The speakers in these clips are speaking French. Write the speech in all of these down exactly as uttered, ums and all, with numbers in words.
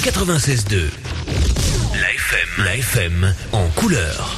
quatre-vingt-seize deux. La F M, la F M en couleur.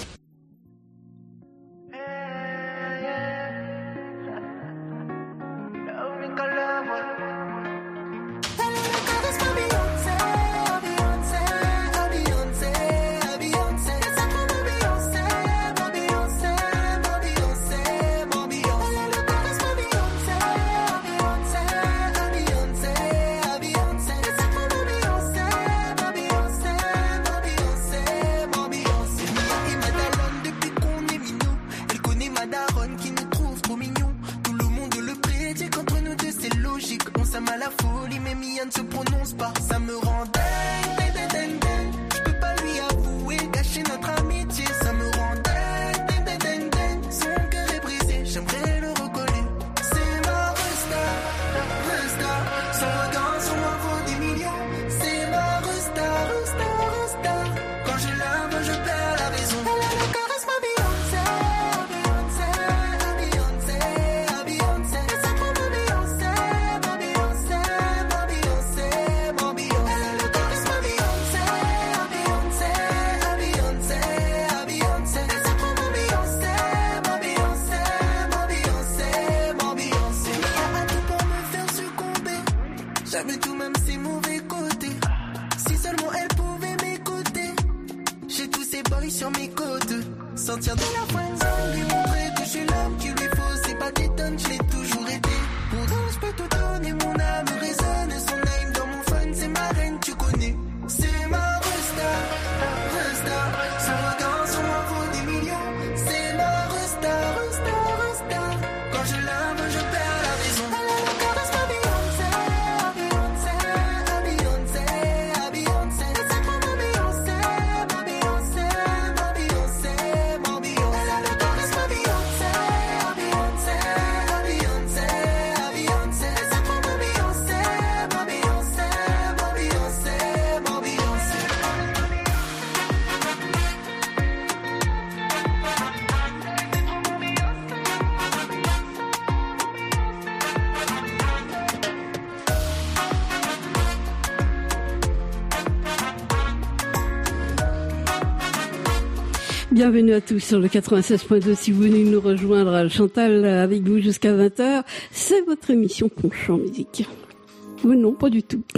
Bienvenue à tous sur le quatre-vingt-seize point deux. Si vous venez nous rejoindre, Chantal avec vous jusqu'à vingt heures, c'est votre émission Penchant Musique. Ou non, pas du tout.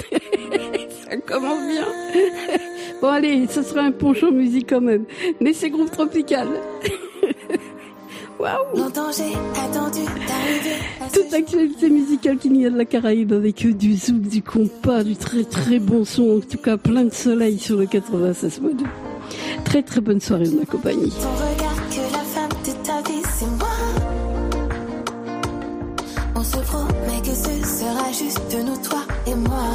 Ça commence bien. Bon allez, ce sera un penchant musique quand même. Mais c'est groupe tropical. Waouh. Longtemps j'ai attendu d'arriver. Toute l'actualité musicale qu'il y a de la Caraïbe avec du zouk, du compas, du très très bon son. En tout cas, plein de soleil sur le quatre-vingt-seize point deux. Très très bonne soirée de ma compagnie. Ton regard que la femme de ta vie c'est moi. On se promet que ce sera juste nous, toi et moi.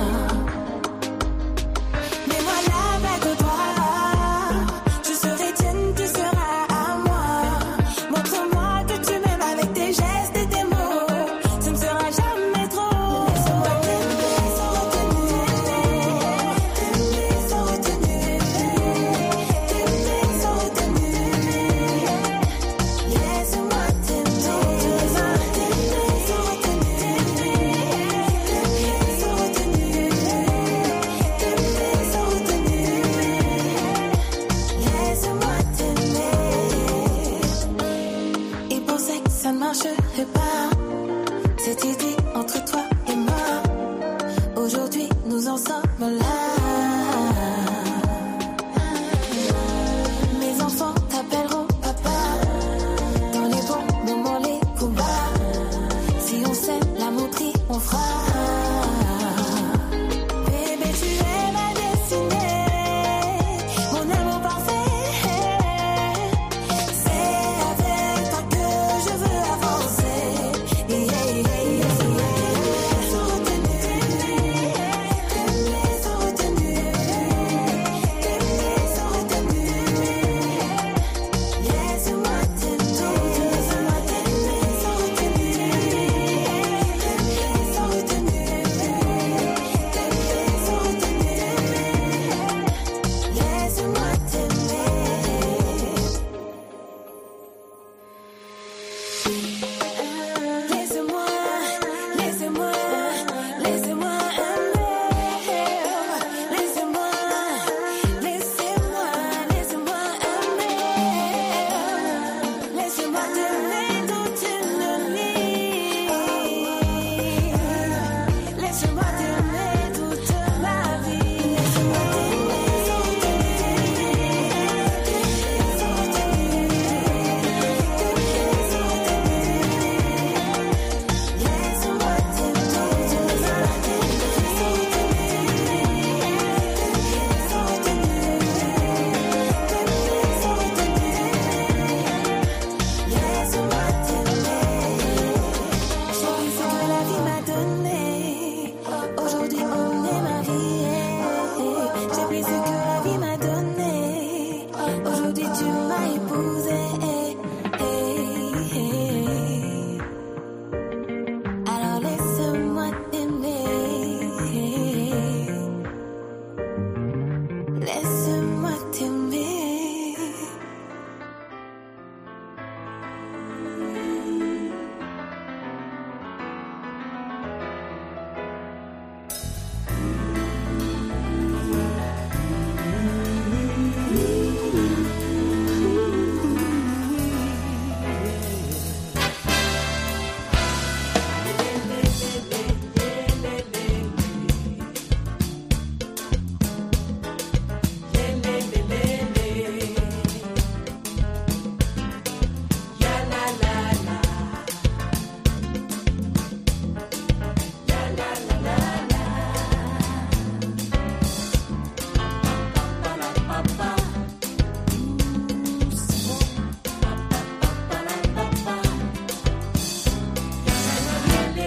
Mets-moi la bague au doigt. Je serai tienne, tu seras à moi. Montre-moi que tu m'aimes avec tes gestes et tes mots. Ce ne sera jamais trop. Laisse-moi t'aimer sans retenue. T'aimer sans retenue. T'aimer sans retenue. Laisse-moi t'aimer. T'aimer sans retenue. T'aimer sans retenue. T'aimer sans retenue. Laisse-moi t'aimer. Ils pensaient que ça ne marcherait pas. Cette idée entre toi et moi. Aujourd'hui, nous en sommes là. Mes enfants t'appelleront papa. Dans les bons moments, les combats. Si on s'aime, l'amour triomphera. Bébé, tu es ma destinée. Mon amour parfait. C'est avec toi que je veux avancer. Yeah, yeah, yeah.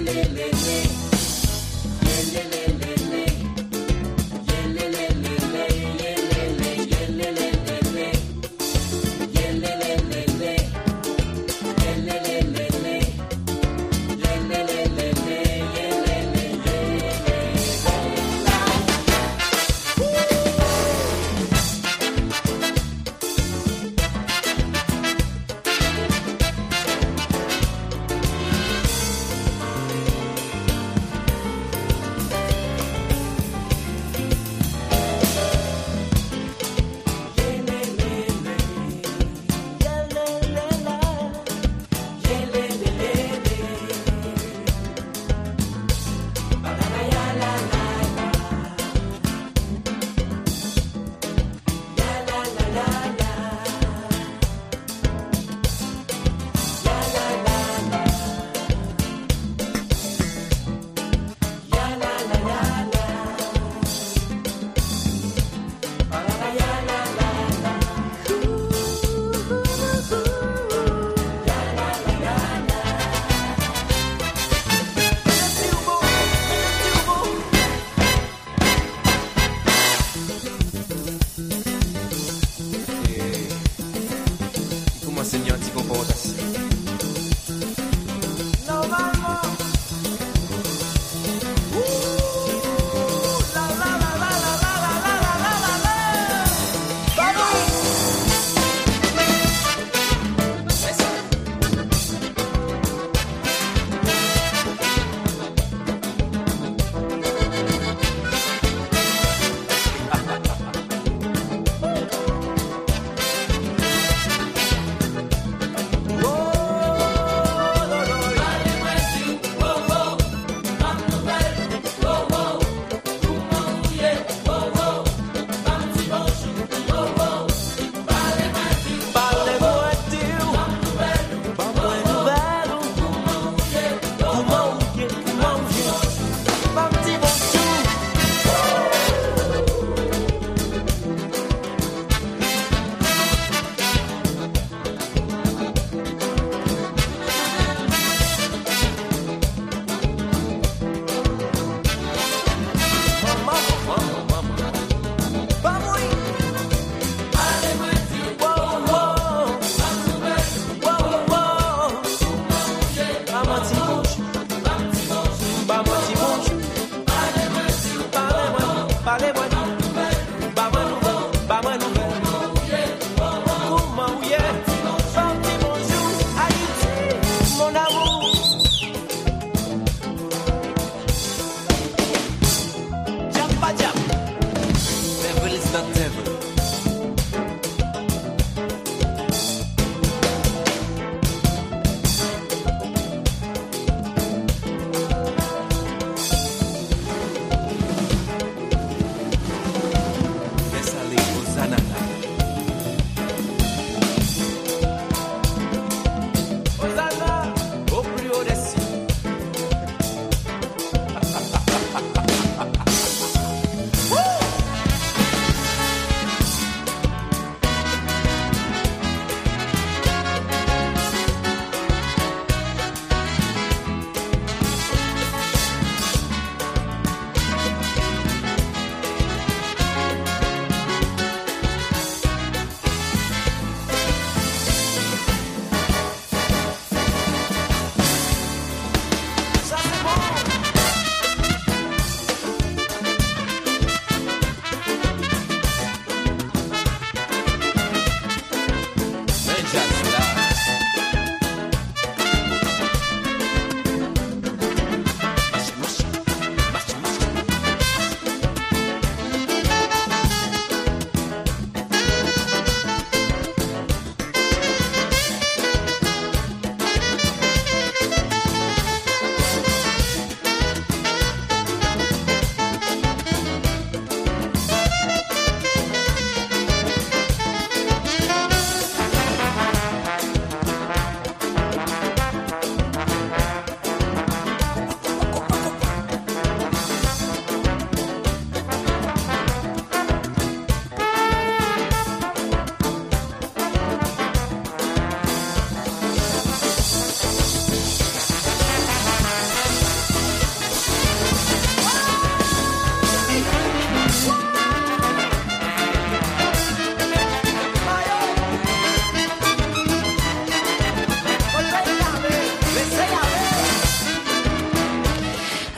Thank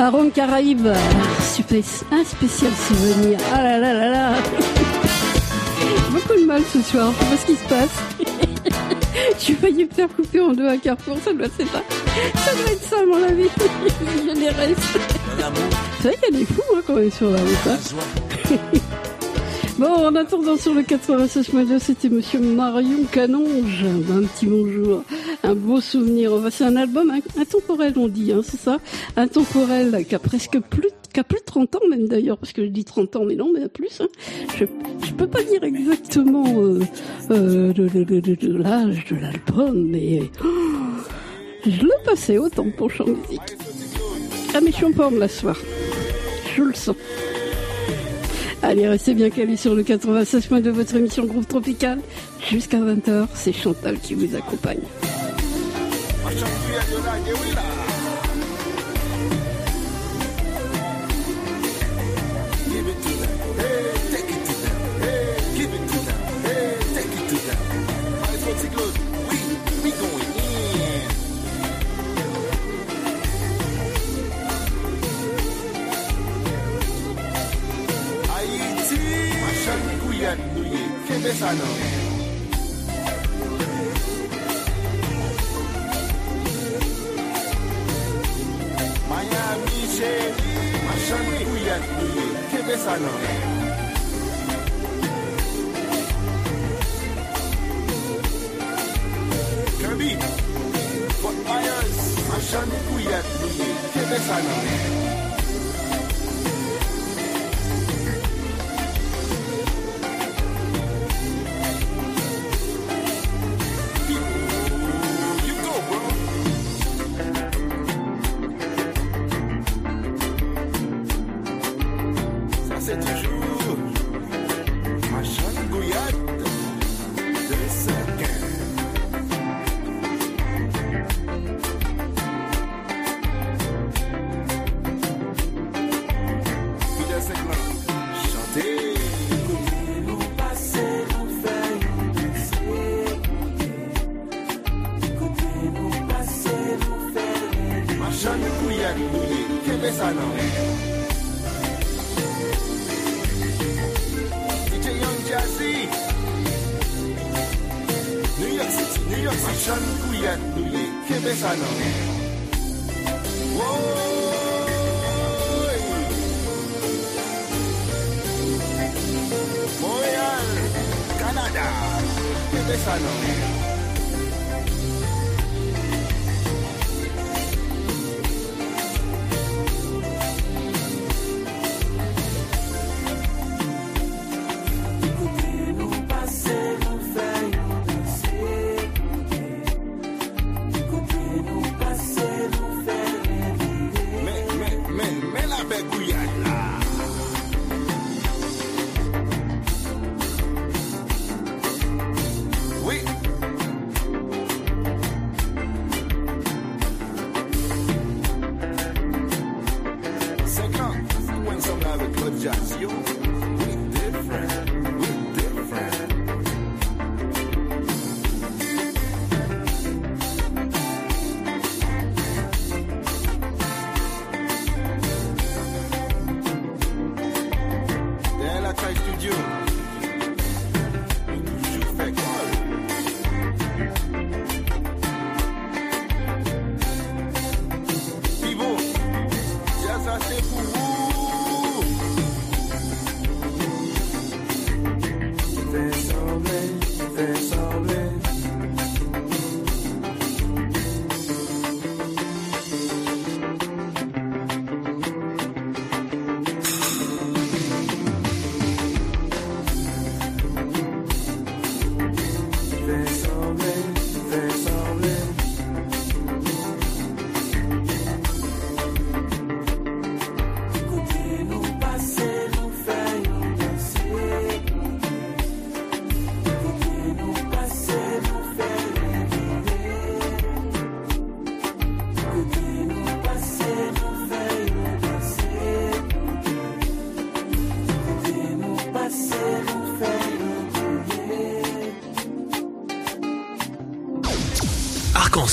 Arôme Caraïbe, un spécial souvenir. Ah là là là là. Beaucoup de mal ce soir, je sais pas ce qui se passe. J'ai failli me faire couper en deux à Carrefour, ça doit, c'est pas, ça doit être ça à mon avis. Je les reste. C'est vrai qu'il y a des fous hein, quand on est sur la route. Hein. Bon, en attendant sur le quatre-vingt-seize point deux, c'était Monsieur Marion Canonge. Un petit bonjour, un beau souvenir. C'est un album intemporel, on dit, hein, c'est ça, intemporel, qui a presque plus, qui a plus de trente ans même d'ailleurs, parce que je dis trente ans, mais non, mais plus. Hein. Je, je peux pas dire exactement euh, euh, de, de, de, de, de l'âge de l'album, mais oh, je le passais autant pour chant musique. Ah mais je suis en forme là ce soir, je le sens. Allez, restez bien calés sur le quatre-vingt-seize point deux de votre émission Groupe Tropical. Jusqu'à vingt heures, c'est Chantal qui vous accompagne. Miami, chérie, ma chérie, couillette, couillette, qu'est-ce que ça non? Kirby, Fort Myers, ma chérie, couillette, couillette, qu'est-ce que ça non? Oui.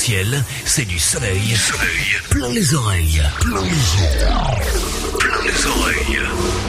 ciel, c'est du soleil. Soleil. Plein les oreilles. Plein les oreilles. Plein les oreilles.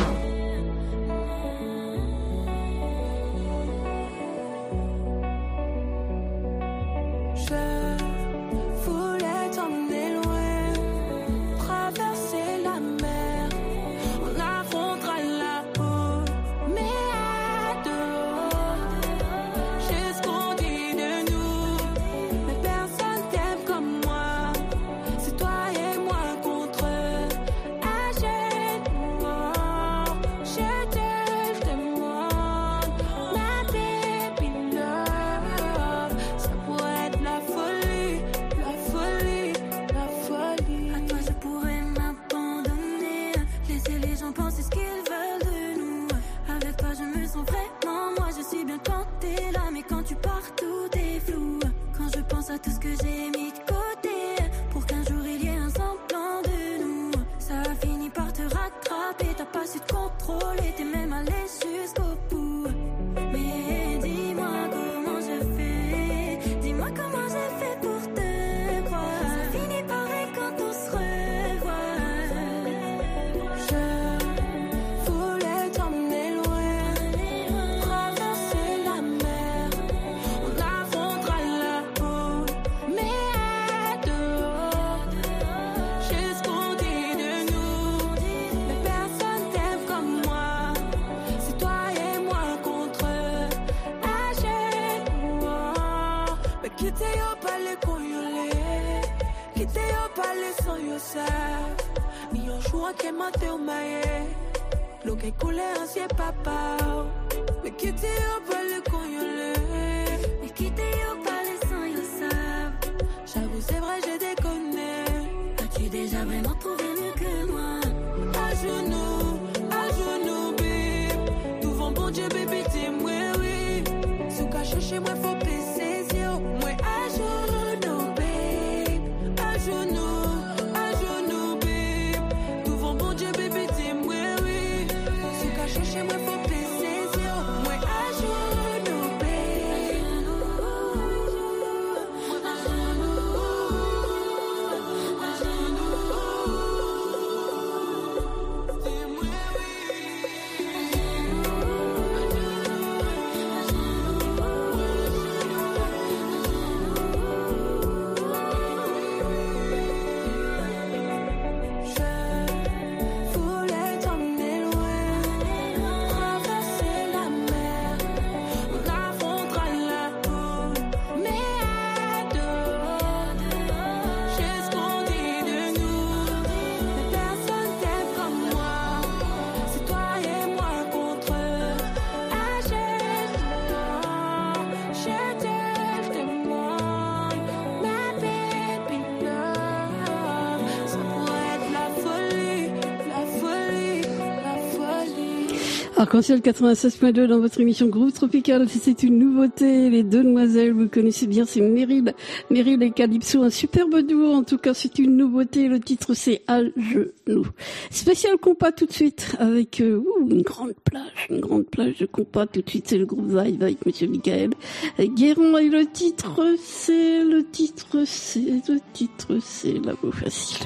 Arc-en-ciel quatre-vingt-seize point deux dans votre émission Groove Tropical, c'est une nouveauté, les deux demoiselles, vous connaissez bien, c'est Meryl, Meryl et Calypso, un superbe duo, en tout cas c'est une nouveauté, le titre c'est À genoux. Spécial compas tout de suite, avec euh, ouh, une grande plage, une grande plage de compas, tout de suite c'est le groupe Vibe avec Monsieur Michael Guéron, et le titre c'est, le titre c'est, le titre c'est La Beau Facile.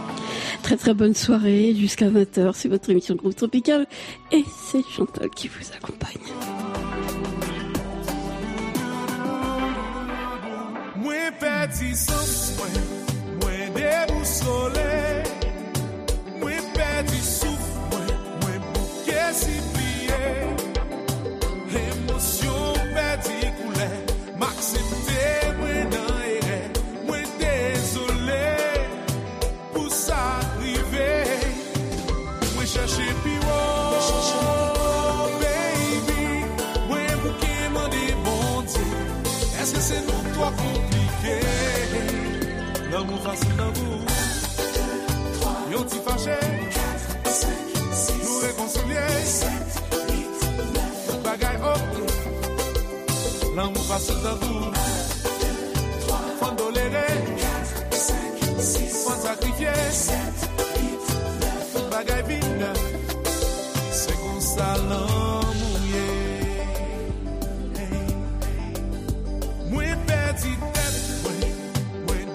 Très très bonne soirée, jusqu'à vingt heures, c'est votre émission Groove Tropical et c'est Chantal qui vous accompagne. Moi perdu sans soin, moi déboussolé, moi perdu souffle, moi moi bouquet si plié, émotion perdu couleur, m'accepter moi dans erreur, moi désolé pour ça arriver, moi chercher plus haut, baby, moi bouquet m'en dit bon Dieu, est-ce que c'est nous toi compliqué? L'amour facile dans vous. Yon ti fâché. Nous réconcilier. Bagaille ok. L'amour facile dans vous. Faut tolérer. Faut sacrifier. Bagaille vide. C'est comme ça l'amour. Moi perdu tête.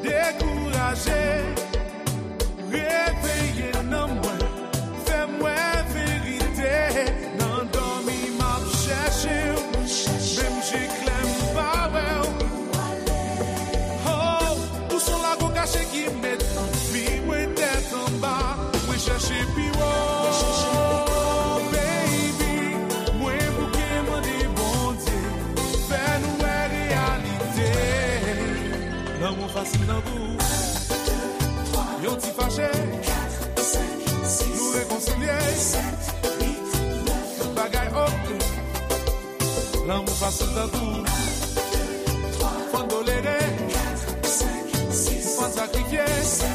fâché, nous réconcilier, bagaille ok, l'amour facile d'un coup, faut tolérer, faut sacrifier,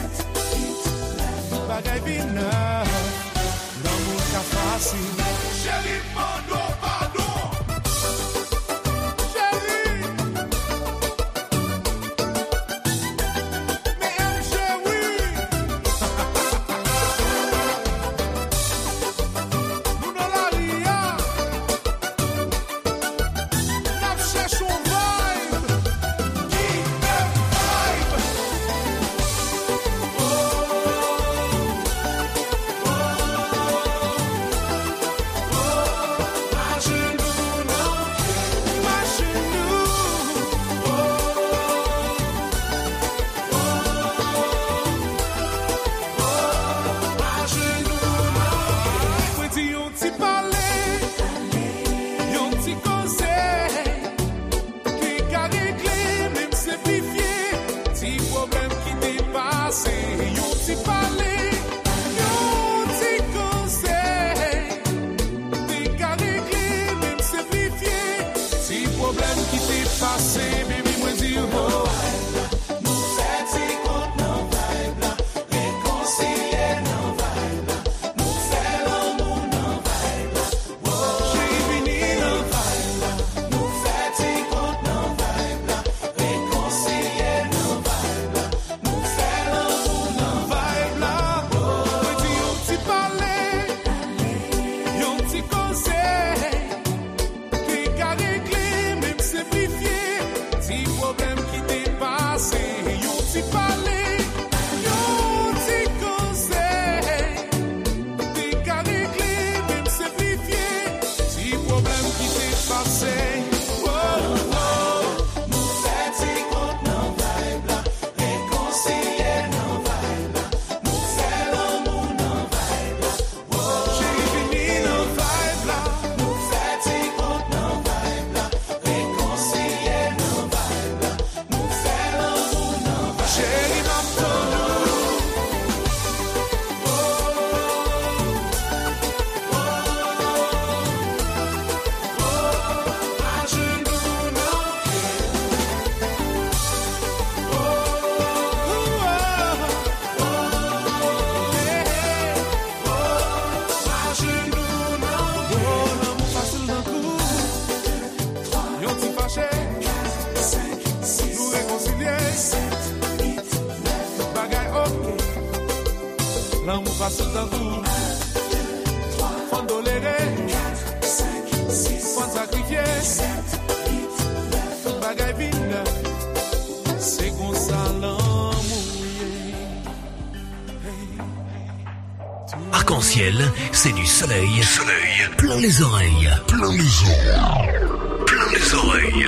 bagaille vineur, l'amour qu'a facile. Chérie, pardon, pardon. Chérie, mais elle chérie. Nous dans la ria, nous cherchons vibe, qui aime vibe. L'amour passe dans tout, faut tolérer, faut sacrifier, bagaille vine, c'est comme ça l'amour. Arc-en-ciel, c'est du soleil, soleil, plein les oreilles, plein les oreilles, plein les oreilles.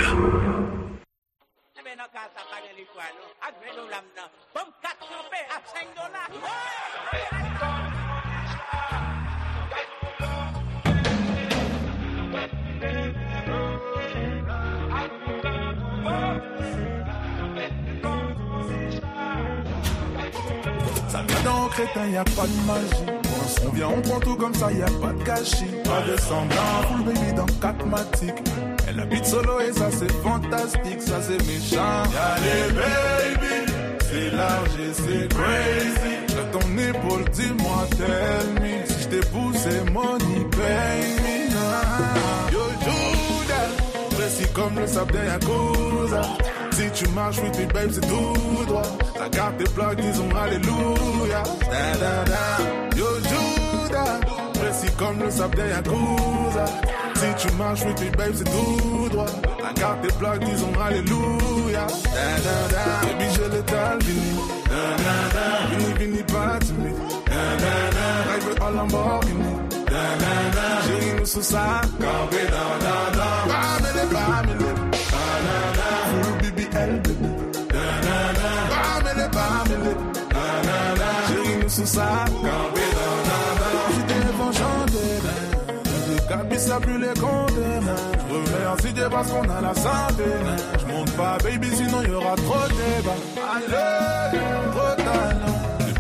Ça vient dans crétin, y'a pas de magie. On vient, on prend tout comme ça, y'a pas de gâchis. Pas de semblant, full baby dans quatre matiques. Elle habite solo et ça c'est fantastique, ça c'est méchant. Y'a les baby, c'est large et c'est crazy. J'ai ton épaule, dis-moi, tell me. Si j't'ai poussé, money, pay me. Yo, Judas, précis comme le sable d'un Yakuza. Si tu marches, oui, puis babe, c'est tout droit. La carte tes plaques, disons alléluia. Da, da, da. Yo, Judas, précis comme le sable d'un Yakuza. Si tu marches, oui, puis babe, c'est tout droit. La carte tes plaques, disons alléluia. Da, da, da. Baby, j'ai l'étal, vini. Da, da, da. Vini, vini, pas timide. Da, da, da. Rêve à Lamborghini. Da, da, da. Chérie, nous sous ça. Campé, da, da, da. Bamele, bamele. Da, da, da. Full baby, elle, baby. Da, da, da. Bamele, bamele. Da, da, da. Chérie, nous sous ça. Campé, da, da, da. J'étais bon, chanter. Les capis, ça plus les condamner. Remercie Dieu parce qu'on a la santé. J'monte pas, baby, sinon y'aura trop de débat. Allez, trop de talent. Depuis le vent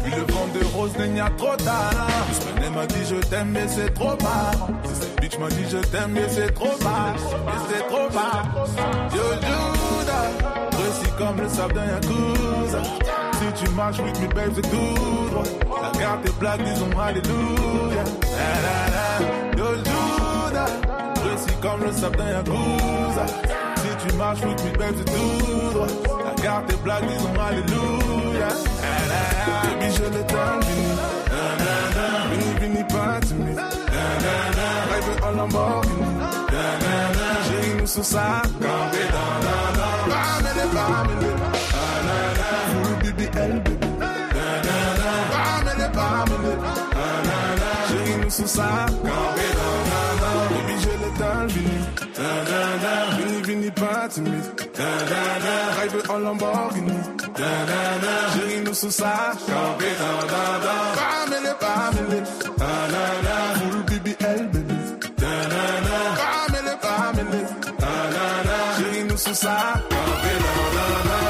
de rose, il y a trop tard. Semaine m'a dit je t'aime mais c'est trop marrant. Si cette bitch m'a dit je t'aime mais c'est trop marrant. Mais c'est trop marrant. Yo Judas, précis comme le sable d'un yakuza. Si tu marches with me babe c'est tout droit. La carte est blague, disons alléluia. Yo Judas, précis comme le sable d'un yakuza. Si tu marches with me babe c'est tout droit. La carte est blague, disons alléluia. Baby je le donne, vini, vini, vini pas timide. Rêve en Lamborghini. J'ai une sous ça, campé dans la main. Bamele, bamele. Full baby, elle baby. Bamele, bamele. J'ai une sous ça, campé dans la main. Baby je le donne, vini. Vini, vini pas timide. Rêve en Lamborghini. J'ai une sous ça, campé dans la main. Bamele, bamele. Full baby, elle baby. Bamele, bamele. J'ai une sous ça, campé dans la main.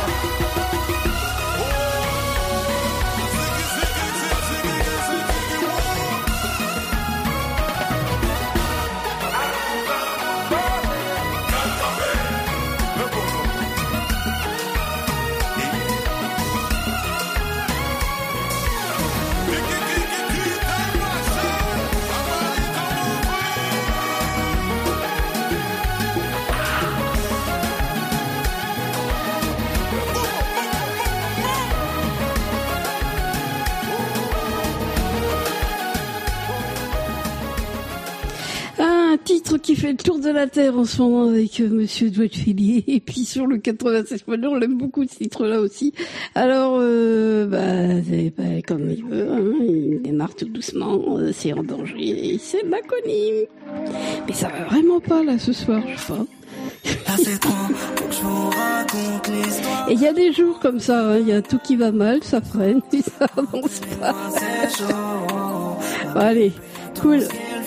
Titre qui fait le tour de la terre en ce moment avec euh, Monsieur Douat-Filier, et puis sur le quatre-vingt-seize point deux on l'aime beaucoup ce titre-là aussi. Alors euh, bah c'est pas comme il veut, hein, il démarre tout doucement, euh, c'est en danger, c'est Maconim. Mais ça va vraiment pas là ce soir, je sais pas. Là c'est trop, faut que je vous raconte l'histoire. Et il y a des jours comme ça, il hein, y a tout qui va mal, ça freine et ça avance pas. Bon, allez, cool.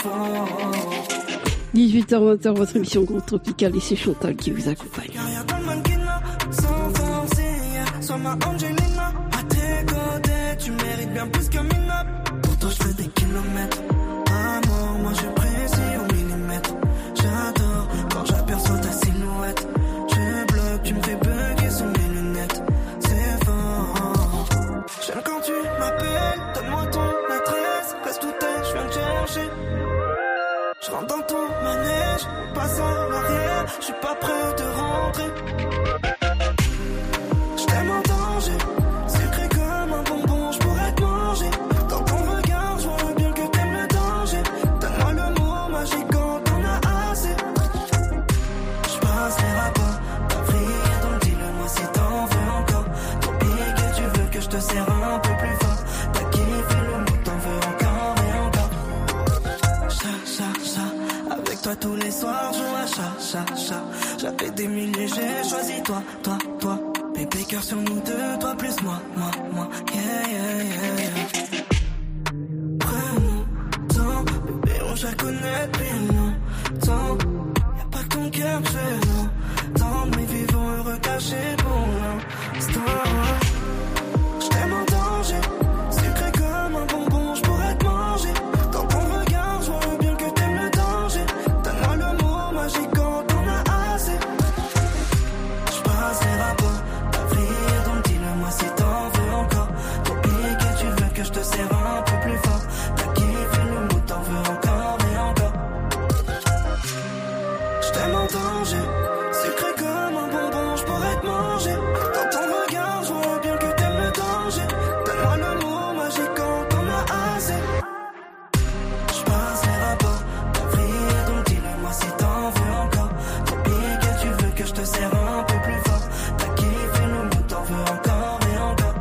dix-huit heures vingt, votre émission Groupe Tropical, et c'est Chantal qui vous accompagne. Sois ma Angelina, à tes côtés, tu mérites bien plus que Mina. Pour toi, je fais des kilomètres. Amour, moi je précise au millimètre. J'adore quand j'aperçois ta silhouette. Je bloque, tu me fais bugger sous mes lunettes. C'est fort. J'aime quand tu m'appelles, donne-moi ton adresse. Reste tout est, je viens te chercher. Je rentre dans ton manège, passe en arrière, je suis pas prêt de rentrer. Je t'aime en danger, secret comme un bonbon, je pourrais te manger. Dans ton regard, je vois bien que t'aimes le danger. Donne-moi le mot magique quand t'en as assez. Je passe les rapports, t'as vrillé, donc dis-le-moi si t'en veux encore. Ton pique, tu veux que je te serre un peu plus fort. T'as kiffé le mot, t'en veux encore et encore. Chat, chat, chat, avec toi tous les soirs, je joue à chat, chat, chat. J'avais des milliers, j'ai choisi toi, toi, toi. Bébé cœur sur nous deux, toi plus moi, moi, moi. Yeah, yeah, yeah, yeah. Prends-nous temps, bébé, on se connaît depuis longtemps. Y'a pas que ton cœur que je l'entends, mais vivons heureux cachés pour l'instant. Je t'aime en danger, secret comme un bonbon, je pourrais te manger. Dans ton regard, je vois bien que t'aimes le danger. Donne-moi le mot magique quand t'en as assez. Je passe les rapports, t'as vrillé, donc dis-le-moi si t'en veux encore. Ton pique, tu veux que je te serre un peu plus fort. T'as kiffé le mot, t'en veux encore et encore. Je t'aime en danger, secret comme un bonbon, je pourrais te manger. Dans ton regard, je vois bien que t'aimes le danger. Donne-moi le mot magique quand t'en as assez. Je passe les rapports, t'as vrillé, donc dis-le-moi si t'en veux encore. Ton pique, tu veux que je te serre un peu plus fort. T'as kiffé le mot, t'en veux encore et encore.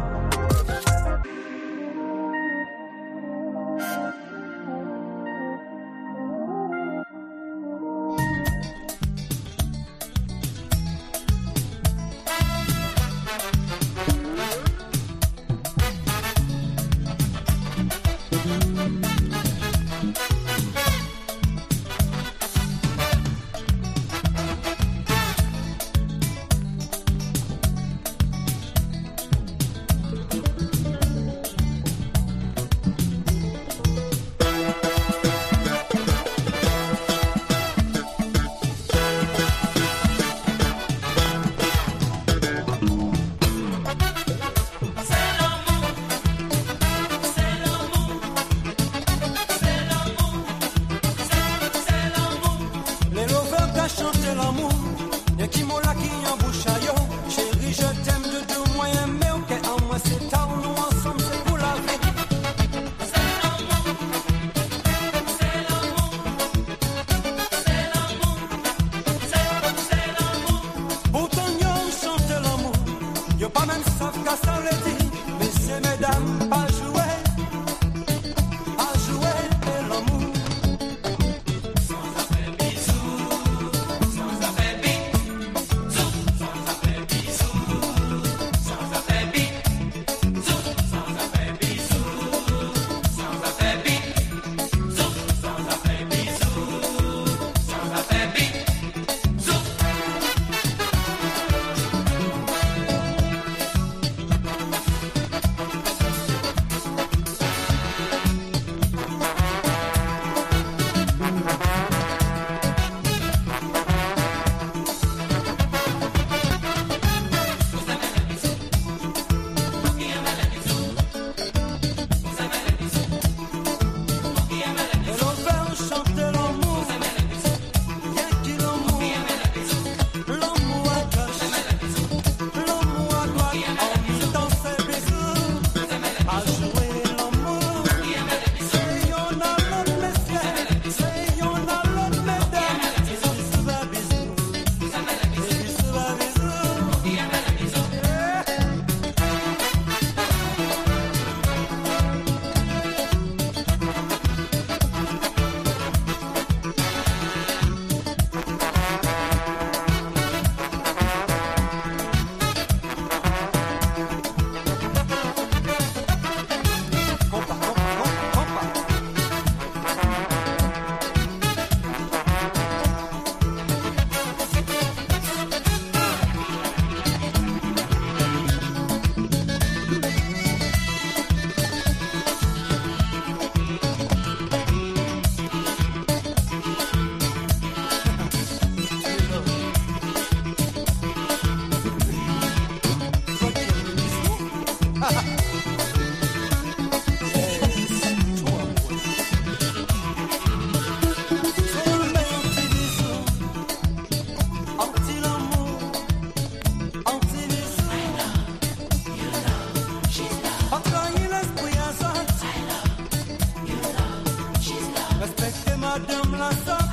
madame la somme.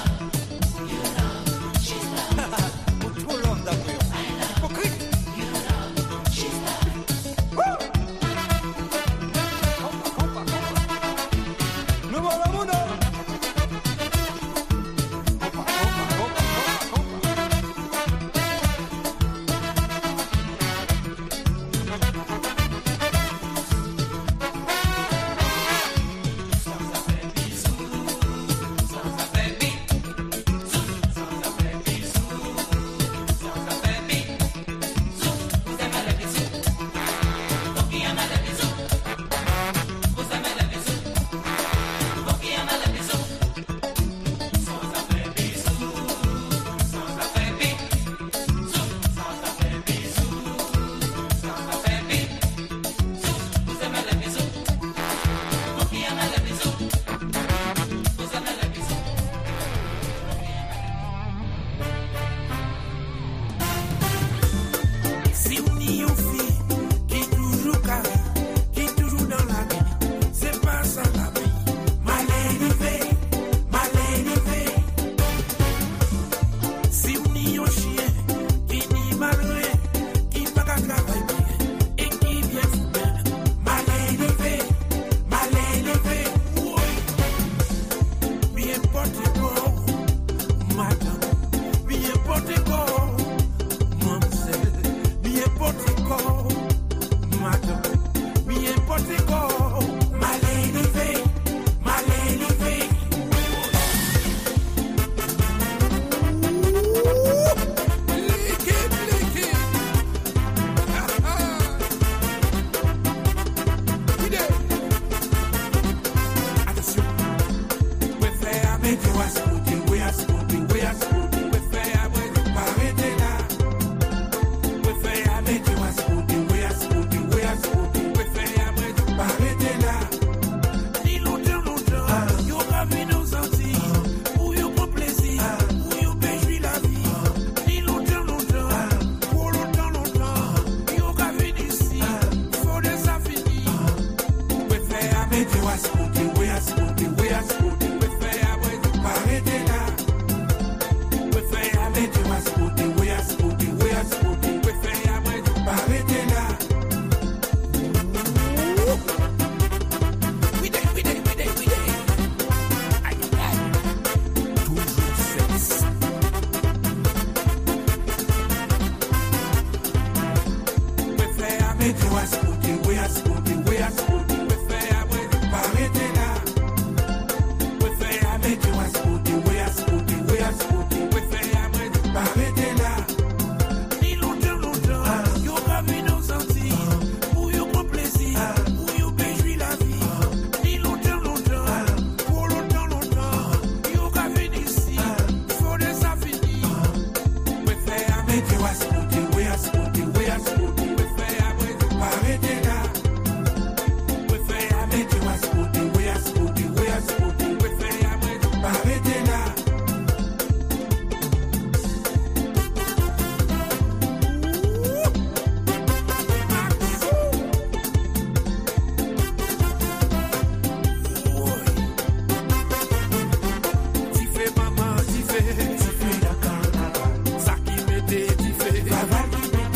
Pour tout l'homme d'après. Hypocrite. Le voilà mon homme.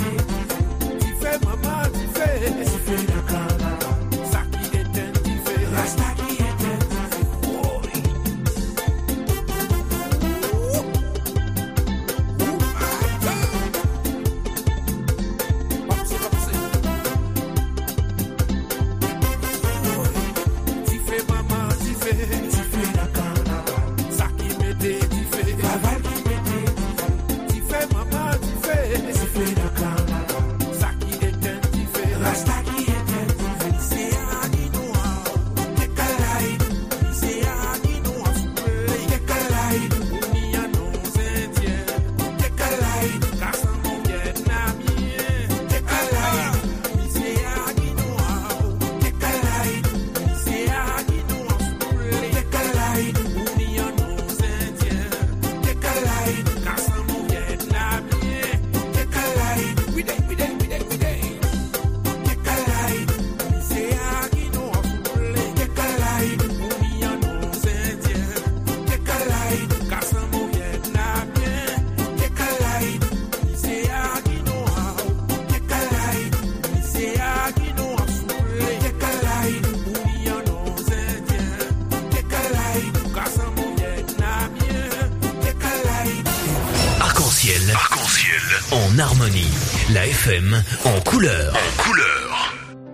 Maman, tu fais, tu fais la cara. Ça qui est un, tu fais. en harmonie. La F M en couleur. En couleur.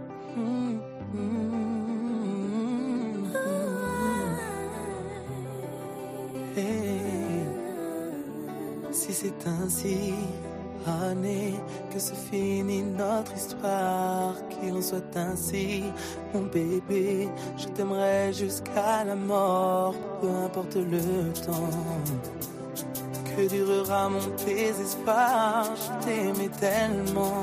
Hey, si c'est ainsi, année, que se finit notre histoire, qu'il en soit ainsi, mon bébé, je t'aimerai jusqu'à la mort, peu importe le temps. Que durera mon désespoir, je t'aimais tellement.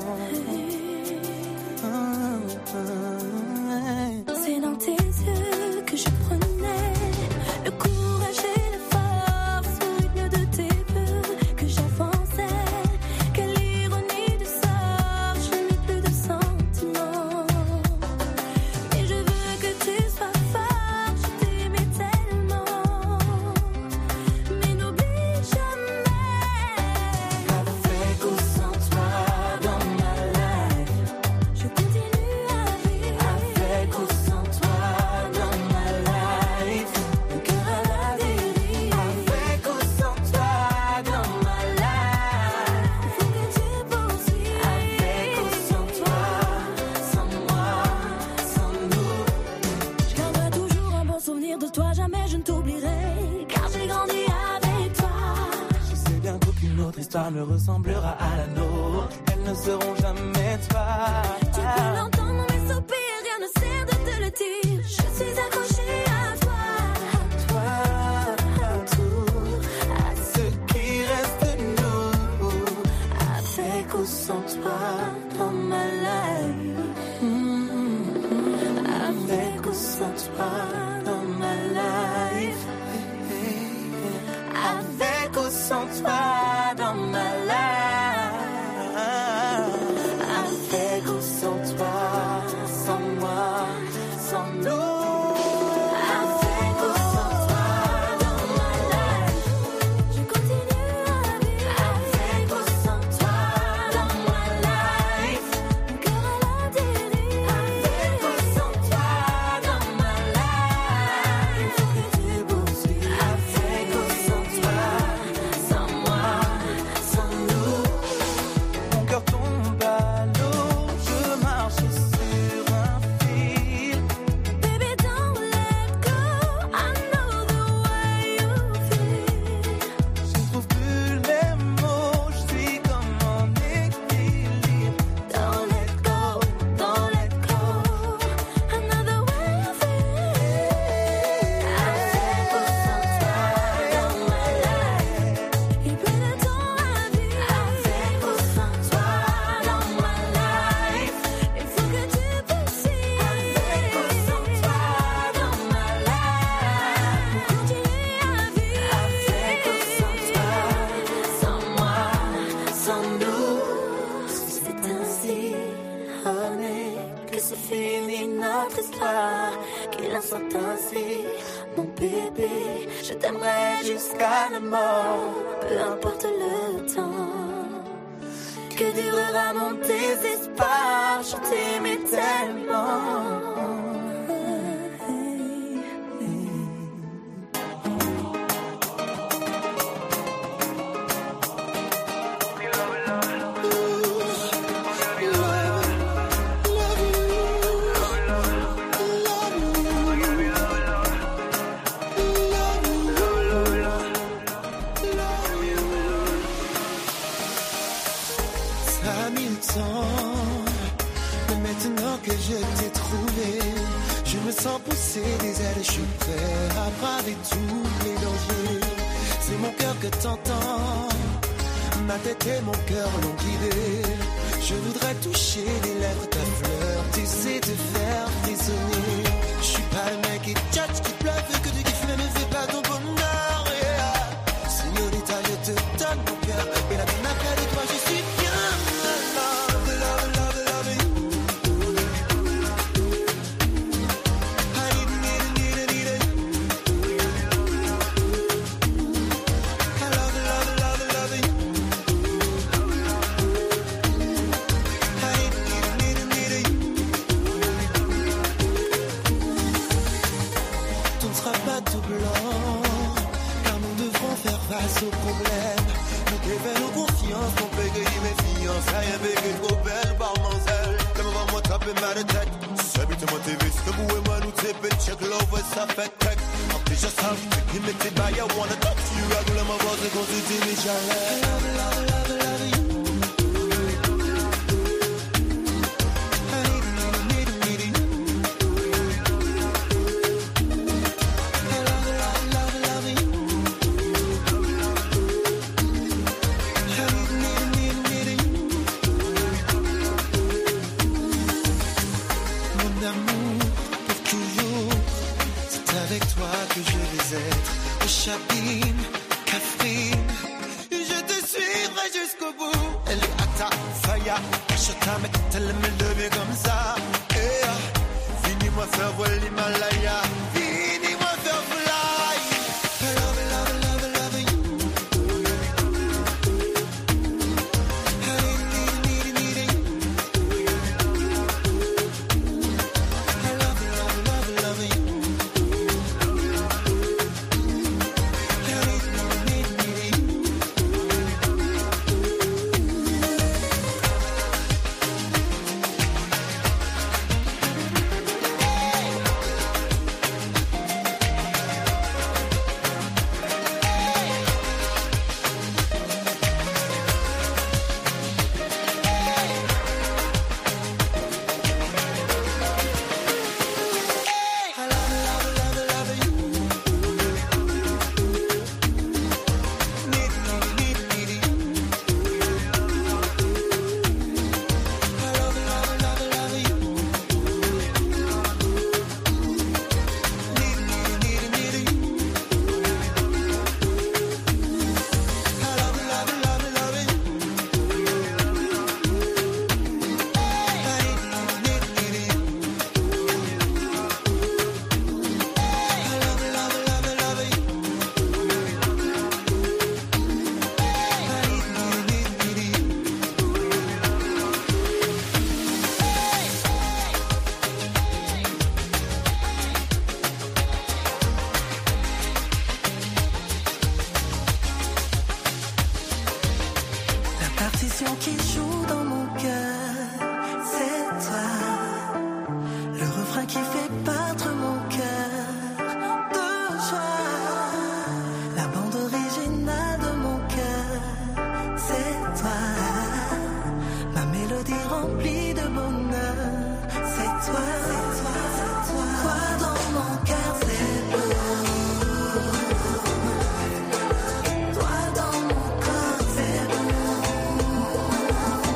C'est dans tes yeux que je prenais le courage et la force, au rythme de tes voeux que j'avançais. Quelle ironie du sort, je n'ai plus de sentiments. Et je veux que tu sois fort, je t'aimais tellement. Mais n'oublie jamais, avec ou sans toi dans ma life, je continue à vivre. Avec ou sans toi dans ma life, mon cœur à la dérive. Avec ou sans toi dans ma life, il faut que tu poursuives. Avec ou sans toi, sans moi, sans nous, je garderai toujours un bon souvenir de toi. Jamais je ne t'oublierai, car j'ai grandi avec toi. Je sais bien qu'aucune autre histoire ne ressemblera à la nôtre. Elles ne seront jamais toi. Tu peux l'entendre dans mes soupirs, rien ne sert de te le dire. Je suis accrochée à toi, À toi, à tout, à ce qui reste de nous. avec ou sans toi dans ma life. Mm-hmm. Avec ou sans toi dans ma life. Avec ou sans toi dans ma life. Avec ou sans toi, sans moi, sans nous. Avec ou sans toi dans ma life, je continue à vivre. Avec ou sans toi dans ma life, mon cœur à la dérive. Avec ou sans toi dans ma life, il faut que tu poursuives. Avec ou sans toi, sans moi, sans nous. Mon cœur tombe à l'eau, je marche sur un fil. Baby, don't let go. I know the way you feel. Je ne trouve plus les mots, je suis comme en équilibre. Don't let go, don't let go. Another way you feel. Avec ou sans toi dans ma life, il pleut de temps à vivre. Avec ou sans toi dans ma life, il faut que tu poursuives. Avec ou sans toi dans ma life, on continue à vivre. Avec ou sans toi, sans moi, sans nous. Si c'est ainsi, honey, que se finit notre histoire, qu'il en soit ainsi, mon bébé, je t'aimerai jusqu'à la mort, peu importe le temps. Que durera mon désespoir, je t'aimais tellement. Ça a mis le temps, mais maintenant que je t'ai trouvé, je me sens pousser des ailes, je suis prêt à braver tous les dangers. C'est mon cœur que t'entends, ma tête et mon cœur l'ont guidé. Je voudrais toucher des lèvres ta fleur, tu sais te faire frissonner. Je suis pas le mec qui tchatche, qui bluffe, que tu kiffes mais ne fais pas ton bonheur. Yeah. Señorita, je te donne mon cœur, et la vie après de toi, je suis bien. Love, love, love, love you. I need, need, need, need it. I love, love, love, love you. I need, need, need, need it. Tout ne sera pas tout blanc, car nous devrons faire face au problème. Nous devons nos confiance, qu'on peut gagner mes fiances. Rien bégé trop belle, par mademoiselle. Comme on va moi taper mal de tête. Si ça vite motivé, c'est que vous et moi nous taper. Check love, ça fait tech. En plus, je sens que tu me t'es by, I wanna talk to you. I go let my voice, et qu'on se dit, mais j'allais. Love, love, love, love you. Chabine, Catherine, je te suivrai jusqu'au bout. Elle est à ta faya, je t'aime, elle me lever comme ça. Et finis-moi faire voler l'Himalaya, finis-moi faire fly. I love, love, love, love you. I need, need, need, need you. I love, love, love, love you. Qui joue dans mon cœur, c'est toi. Le refrain qui fait battre mon cœur de joie. La bande originale de mon cœur, c'est toi. Ma mélodie remplie de bonheur, c'est toi, c'est toi, c'est toi. Toi dans mon cœur, c'est beau. Toi dans mon corps, c'est beau.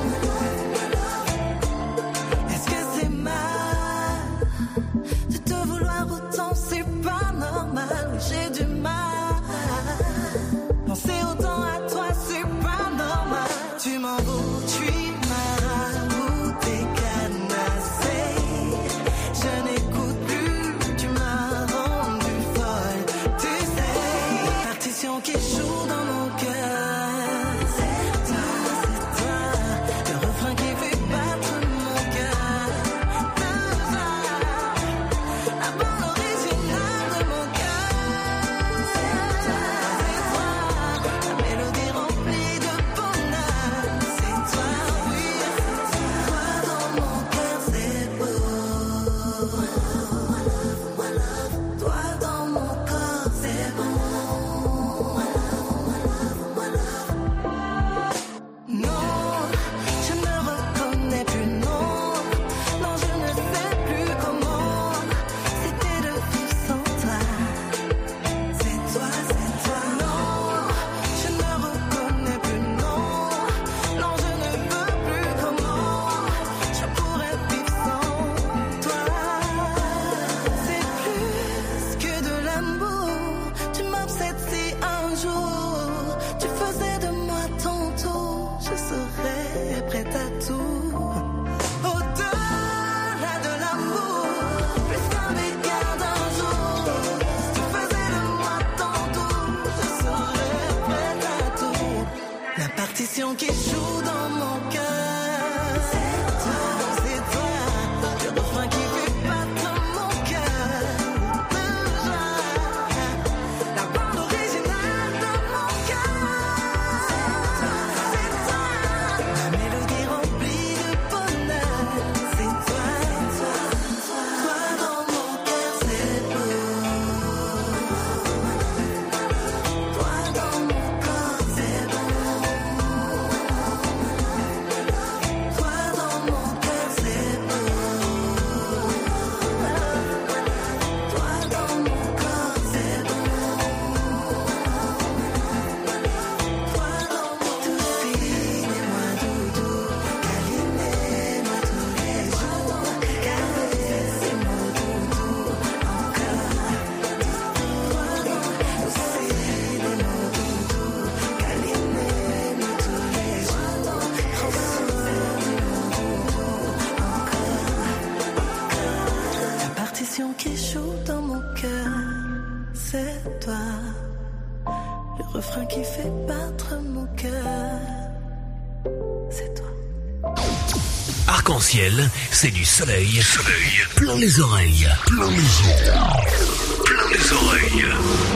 c'est toi. Le refrain qui fait battre mon cœur, c'est toi. Arc-en-ciel, c'est du soleil, soleil, plein les oreilles, plein les yeux, plein les oreilles.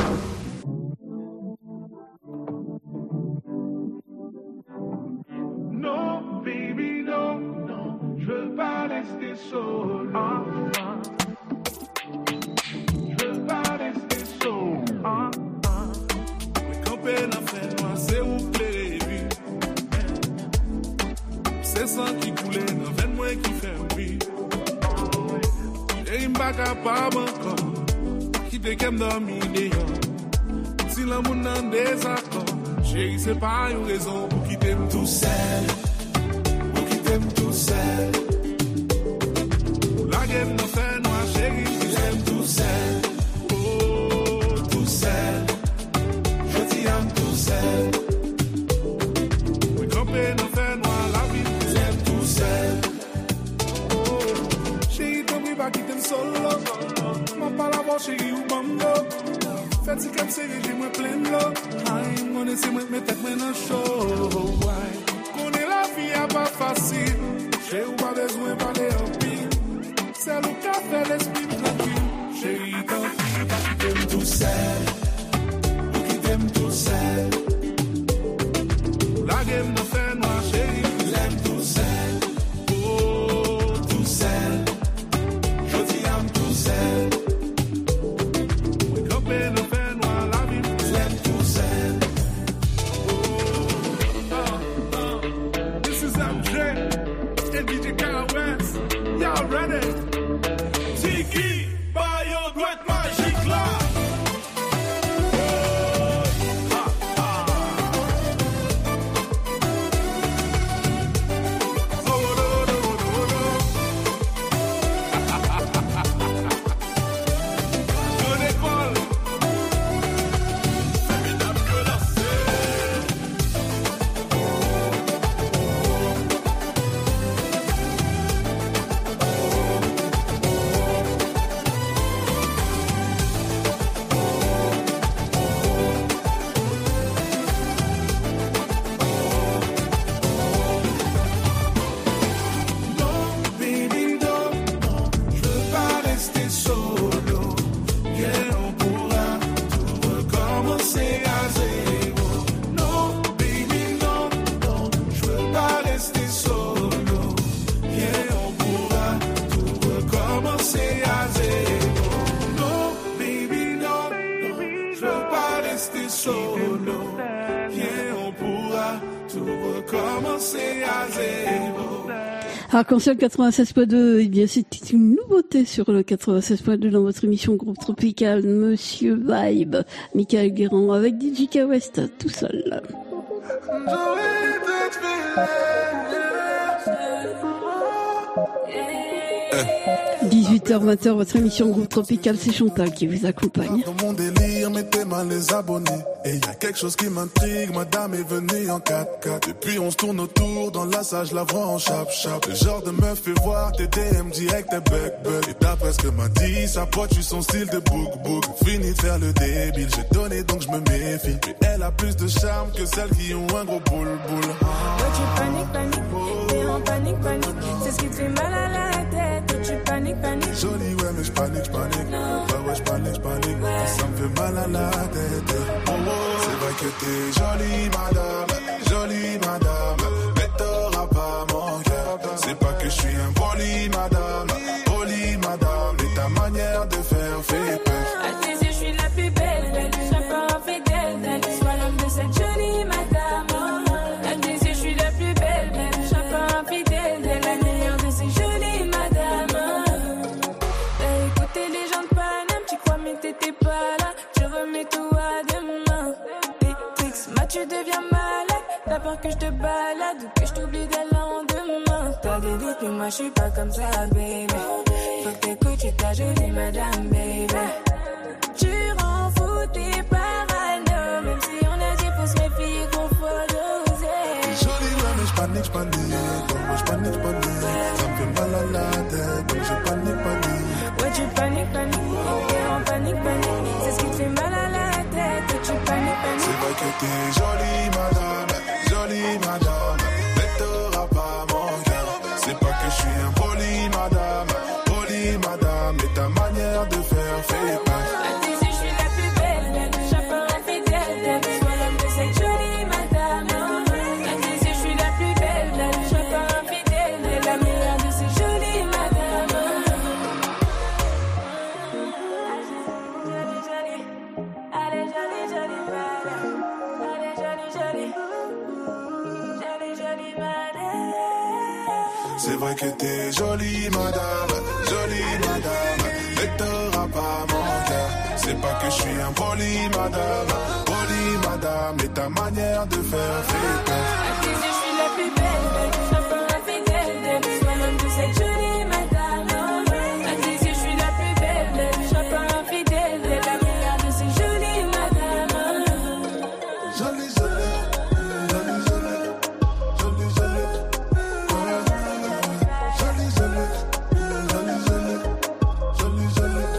Non, baby, non, non, je veux pas rester seul. Ah, ah. Je veux pas rester seul. Ah, ah. Mais quand peine a fait moi, c'est où plaît, c'est ça qui coule dans veine moi qui fait oui. Et il m'a capable encore, qui te qu'aime dormir dehors. Si l'amour n'a désaccord, chérie, c'est pas une raison pour qui t'aime tout seul. Pour qui t'aime tout seul. La game n'a fait noir, chérie, qui t'aime tout seul. Oh, tout seul. Je t'aime tout seul. Mais quand peine n'a fait noir, la vie t'aime tout seul. Oh, chérie, t'en prie pas qui t'aime solo. M'a pas la voix, chérie, ou bango. Faites si comme c'est j'ai moi plein l'eau. Aïe, mon essaie moi mettre moi dans show. Connais la vie a pas facile. J'ai ou pas besoin parler en pile. C'est le café l'esprit tranquille. Chérie, t'en prie pas qui t'aime tout seul. Ou qui t'aime tout seul. La game n'a fait noir, chérie, qui l'aime tout seul. Oh, tout seul. Je t'aime tout seul. Arc-en-ciel quatre-vingt-seize point deux, eh bien c'est une nouveauté sur le quatre-vingt-seize point deux dans votre émission Groupe Tropical, Monsieur Vibe, Michael Guérand avec D J K West tout seul. dix-huit heures vingt, votre émission Groupe Tropical, c'est Chantal qui vous accompagne. Dans mon délire, mettez mal les abonnés. Et y a quelque chose qui m'intrigue, madame est venue en quatre quatre. Et puis on se tourne autour, dans la salle, je la vois en chap-chap. Le genre de meuf fait voir tes D M direct, tes bug-bug. Et d'après ce que m'a dit, sa pote, tu son style de book-book. Fini de faire le débile, j'ai donné donc je me méfie. Mais elle a plus de charme que celles qui ont un gros boule-boule. Ouais, tu paniques, paniques, t'es en panique, panique. C'est ce qui te fait mal à la tête. Ouais, tu paniques, paniques. Jolie, ouais, mais je panique, je panique. Ouais, ouais, je panique, je panique. Ouais. Ça me fait mal à la tête. Oh, oh. C'est vrai que t'es jolie, madame. Jolie, madame. Mais t'auras pas mon cœur. C'est pas que je suis un poli, madame. Poli, madame. Mais ta manière de faire fait peur. À tes yeux, je suis la plus belle, belle. Je serai pas infidèle, belle. Sois l'homme de cette jolie madame. À tes yeux, je suis la plus belle, belle. Je serai pas infidèle, belle. La meilleure de ces jolies madames. T'as écouté les gens de Paname, tu crois mais t'étais pas là. Je remets tout à demain. Tes tricks, ma tu deviens malade. T'as peur que je te balade ou que je t'oublie dès le lendemain. T'as des doutes mais moi je suis pas comme ça, baby. Faut que t'écoutes, tu ta jolie madame, baby. Tu rends fou, t'es parano. Même si on a dit faut se méfier qu'on faut doser. Jolie, ouais, mais je panique, je panique. Ouais, je panique, je panique. Ça me fait mal à la tête, donc je panique, panique. Ouais, tu paniques, paniques. T'es en panique, panique. C'est ce qui te fait mal à t'es jolie madame, jolie madame, mais t'auras pas mon cœur. C'est pas que je suis impoli madame, poli madame, mais ta manière de faire fait peur. À tes yeux, je suis la plus belle, je suis pas infidèle, sois l'homme de cette jolie madame. À tes yeux, je suis la plus belle, je suis pas infidèle, la meilleure de ces jolies madames. Allez, jolie, jolie madame. Allez, jolie, jolie. Jolie, jolie madame. C'est vrai que t'es jolie madame, jolie madame, mais t'auras pas mon cœur. C'est pas que je suis impoli madame, poli madame, mais ta manière de faire fait peur. À tes yeux, je suis la plus belle, je suis pas infidèle, sois l'homme de cette jolie madame. À tes yeux, je suis la plus belle, je suis pas infidèle, la meilleure de ces jolies madames. Jolie, jolie, jolie, jolie, jolie, jolie, jolie, jolie, jolie, jolie, jolie, jolie.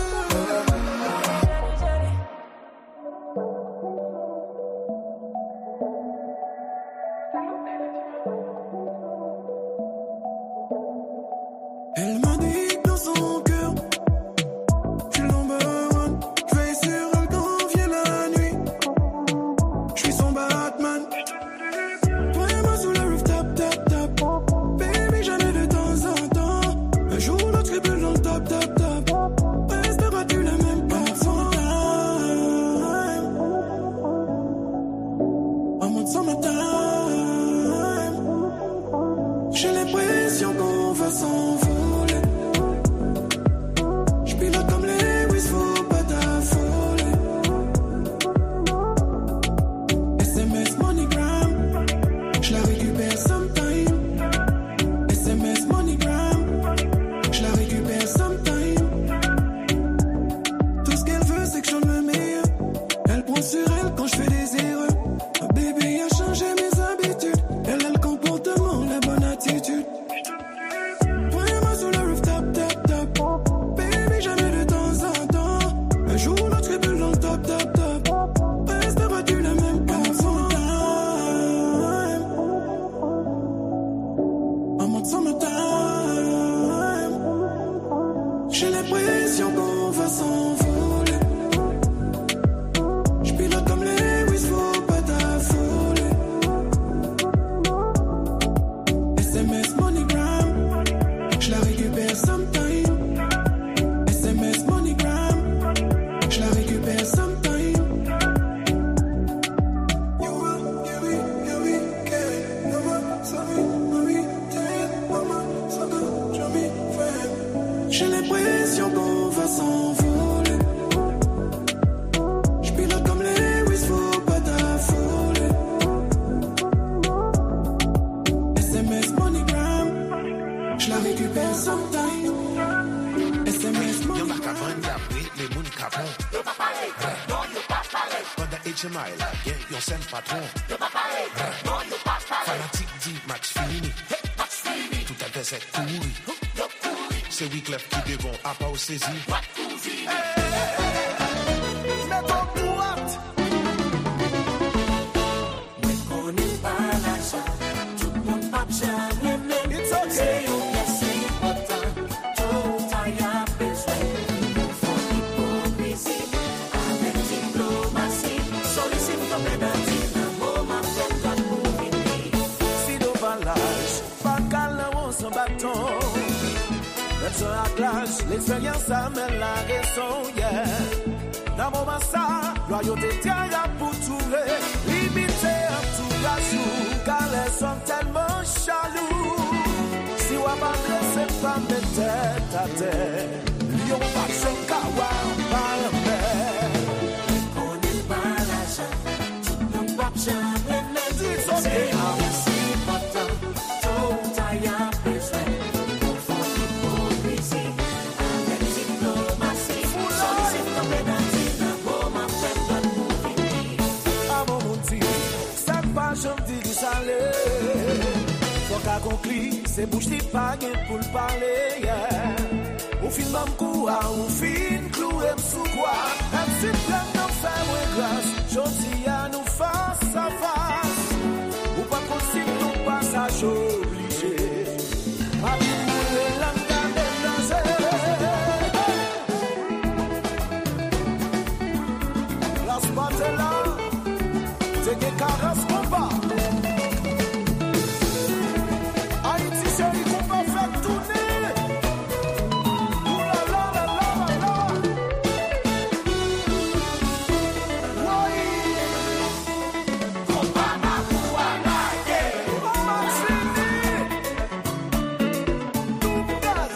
Elle m'a dit que dans son cœur, je suis number one. Je veille sur elle quand vient la nuit. Je suis son Batman. Toi et moi sous le roof, tap, tap, tap. Baby, j'en ai de temps en temps. Un jour, l'autre tribune dans le top, top, top. Resteras-tu la même personne? En mode summertime. J'ai l'impression qu'on va s'envoler. J'pilote comme Lewis, faut pas t'affoler. S M S MoneyGram, j'la récupère sometime. S M S MoneyGram, j'la récupère sometime. Tout ce qu'elle veut, c'est que je donne le meilleur. Elle prend sur elle quand je fais des erreurs. Ma bébé a changé mes habitudes. Elle a le comportement, la bonne attitude. Toi et moi sous le roof, tap, tap, tap. Baby, j'en ai de temps en temps. Un jour, l'autre tribune dans le top, top, top. Resteras-tu la même personne? En mode summertime. J'ai l'impression qu'on va s'envoler. J'pilote comme Lewis, faut pas t'affoler. S M S MoneyGram, j'la récupère sometime. S M S MoneyGram, j'la récupère sometime. You will, you will, you will, get mama, sorry, mommy, dead, mama, so good, show me fame. J'ai l'impression qu'on va s'envoler. J'pilote comme Lewis, faut pas t'affoler. S M S MoneyGram, j'la récupère sometime. S M S Yo MoneyGram. back a van la pri, les moun kapon. Yo pa pale, non yo pa pale. Pendant H M I la, gen yon sen patron. Yo pa pale, non yo pa pale. Fanatique dit match fini. Match fini. Tout à fait c'est couru. Yo couru. C'est Wyclef qui devant, à pas au saisi. What couru. Mais ton boîte. Mais qu'on est pas l'argent, tout le monde pas jamais même. It's okay. C'est une pièce importante, tout a y a besoin. Nous faisons l'hypocrisie avec diplomatie. Sollicite comme un artiste, oh ma femme doit nous venir. Si nos valages, pas qu'à on s'en bâton. Même sur la classe, l'expérience amène la raison, yeah. Dans mon massa, loyauté tient là pour tout les limité à tout la jour, car elles sont tellement jaloux. Si on va pas c'est pas mettre tête à tête, lion pas son kawa, pas la mer. On est pas l'argent, tout le monde pas jamais même. It's C'est okay. une pièce importante, tout a y a besoin. Nous faisons l'hypocrisie avec diplomatie. Sollicite comme un artiste, oh ma femme doit nous venir. À mon monti, ça pas j'aime dire salé. Faut qu'à conclure, c'est bouche qui pas gain pour le parler, yeah. Ou fin m'am koua, ou fin cloué m'sou quoi. Même si plein d'en faire moins grâce, j'ose y à nous faire. t'es là, t'es des caresses combat. Haïti chérie qu'on va faire tourner. Ouh là là là là là là. Oui. Combat ma pouana, yeah. Maman Chini. Tout gaz.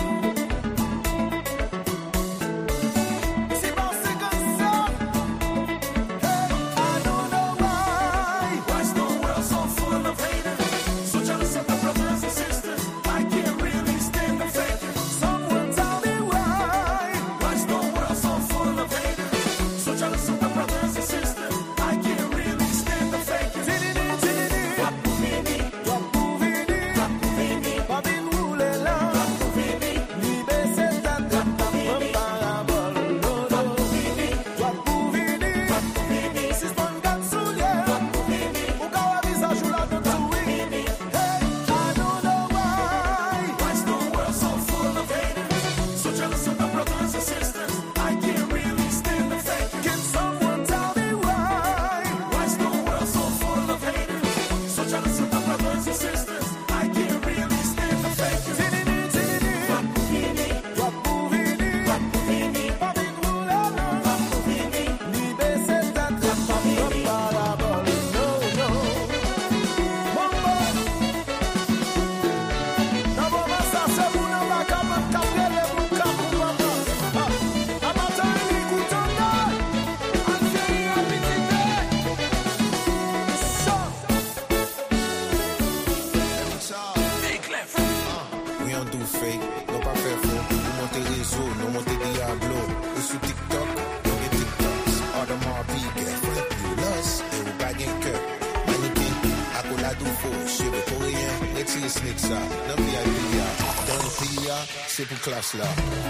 Si bon c'est comme ça. Hey, I don't know why. Why's the world so full of haters? So jealous of the brothers and sisters. I can't really stand the faking. Someone tell me why. Why's the world so full of haters? So jealous of the brothers and sisters. I can't really stand the faking. Tinini, tinini. Wapuvini. Wapuvini. Wapuvini. Babin roule là. Wapuvini. Libe setan. Wapuvini. Parabole. Wapuvini. Wapuvini. Wapuvini. Si spon gat soulier. Wapuvini. Ou kawa visage ou la don toui. Hey, I don't know why. Why's the world so full of haters? So jealous of the brothers and sisters. I can't really stand the faking. Can someone tell me why? Why's the world so full of haters? So jealous of the brothers and sisters. I can't really stand the faking. Tinini, tinini. Wapuvini. Wapuvini. Wapuvini. Babin roule là. Wapuvini. Libe setan. Wapuvini. Parabole. No, no. Mambo. Na boma sa se moun an baka man kapele moun kapou papa. Ah, abatan li koutanda. An chéri apitite. So. We don't do fake, non pas faire faux. Nous monter réseau, nous monter Diablo. Ou sur TikTok, nous get TikToks. Audemars Piguet, Frank Mulas, et ou baguette que. Mannequin, accolade ou faux, chéri coréen, retire sneak ça. Dans V I P, dans le P I A, c'est pour classe là.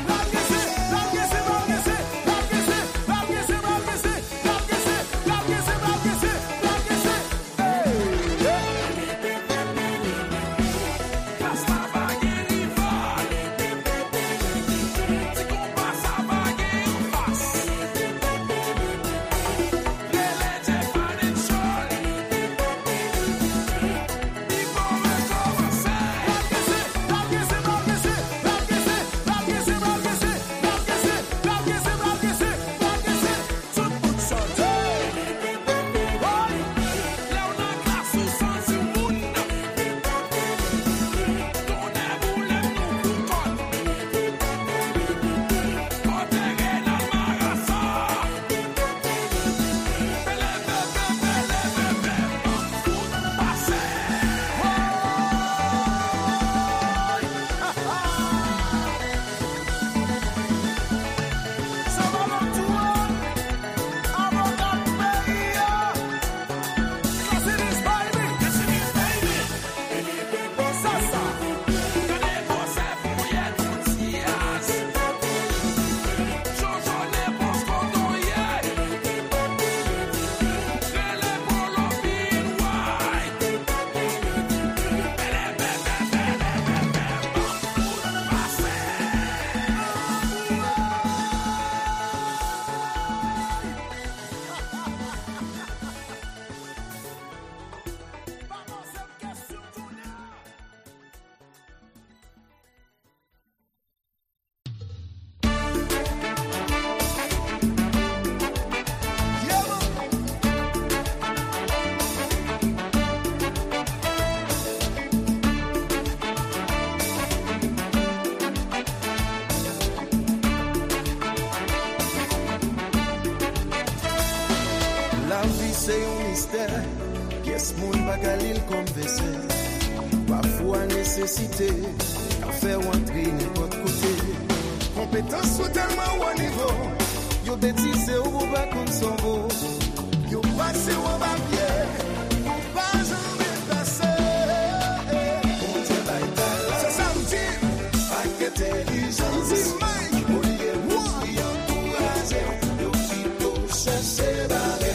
C'est un mystère, qu'est-ce moun bagalil conversé. Parfois nécessité, à faire entrer n'importe côté. Compétence ou tellement haut niveau, yo bêtise ou pas comme son beau. Yo passe ou va bien, ou pas jamais passé. C'est ça me dit, pas qu'intelligence. Au lieu de encourager, yo plutôt chercher barrer.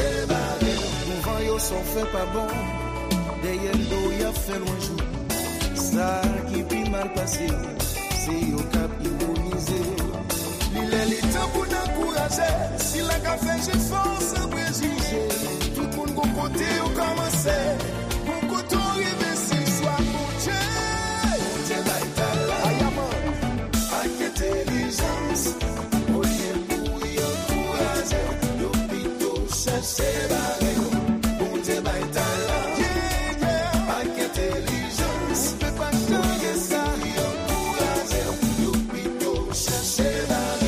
Son fait pas bon, derrière l'eau y a fait loin jour. ça qui puis mal passé, c'est au cap ironisé. Il est le temps pour n'encourager, si la café j'ai force sans préjugé. Tout le monde bon côté au commencé, bon côté on rêve si soit bon Dieu. Bon Dieu va être là, avec intelligence, au lieu pour y encourager, l'hôpital chercher barré. Bon Dieu va être là, avec intelligence, on peut pas changer ça, y encourager, l'hôpital chercher barré.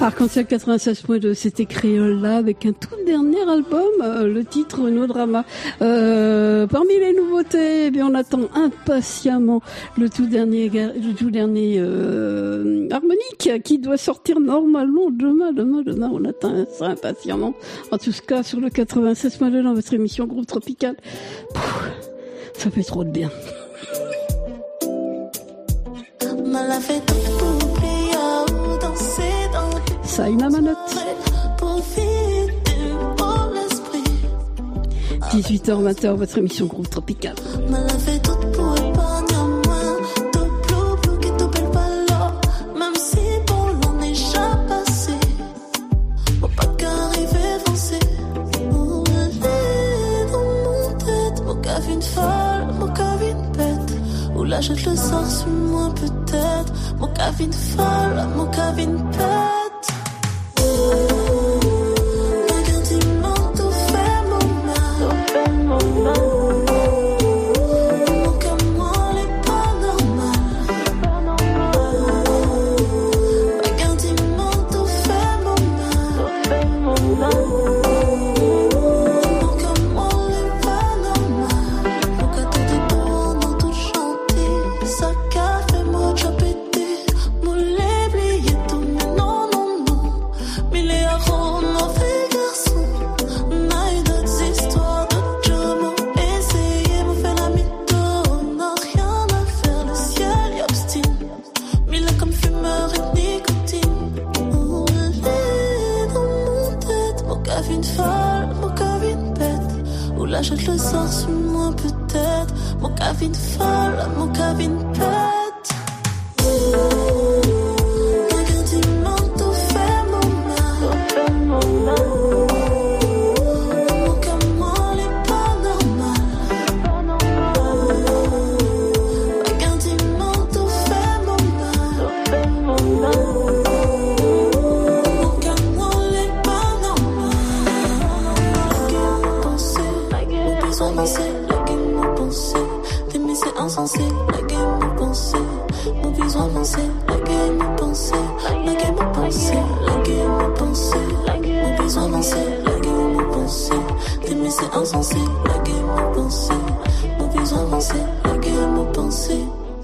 Arc-en-Ciel quatre-vingt-seize point deux, c'était Créole là avec un tout dernier album, euh, le titre No Drama. Euh, parmi les nouveautés, eh bien on attend impatiemment le tout dernier, le tout dernier euh, harmonique qui doit sortir normalement demain, demain, demain. On attend ça impatiemment. En tout cas sur le quatre-vingt-seize point deux dans votre émission Groupe Tropical. Pouh, ça fait trop de bien. Saïna Manotte. dix-huit heures vingt heures, votre émission Groupe Tropical. Même si bon l'on est déjà passé, faut pas qu'arriver avancé. Pour aller dans mon tête, mon cavine folle, mon cavine bête. Ou là je te le sors sur moi peut-être. Mon cavine folle, mon cavine bête. Là je te le sors sur moi peut-être. Mon cavine folle, mon cavine pète. Quelqu'un dit manteau fait mon mal. Mon cœur molle est pas normal. Quelqu'un dit manteau fait mon mal. Mon cœur molle est pas normal. La game m'a pensé, t'aimer c'est insensé. La game m'a pensé, mon besoin avancé. La game m'a pensé, la game m'a pensé. La game m'a pensé, mon besoin avancé. La game m'a pensé, t'aimer c'est insensé. La game m'a pensé, mon besoin avancé. La game m'a pensé.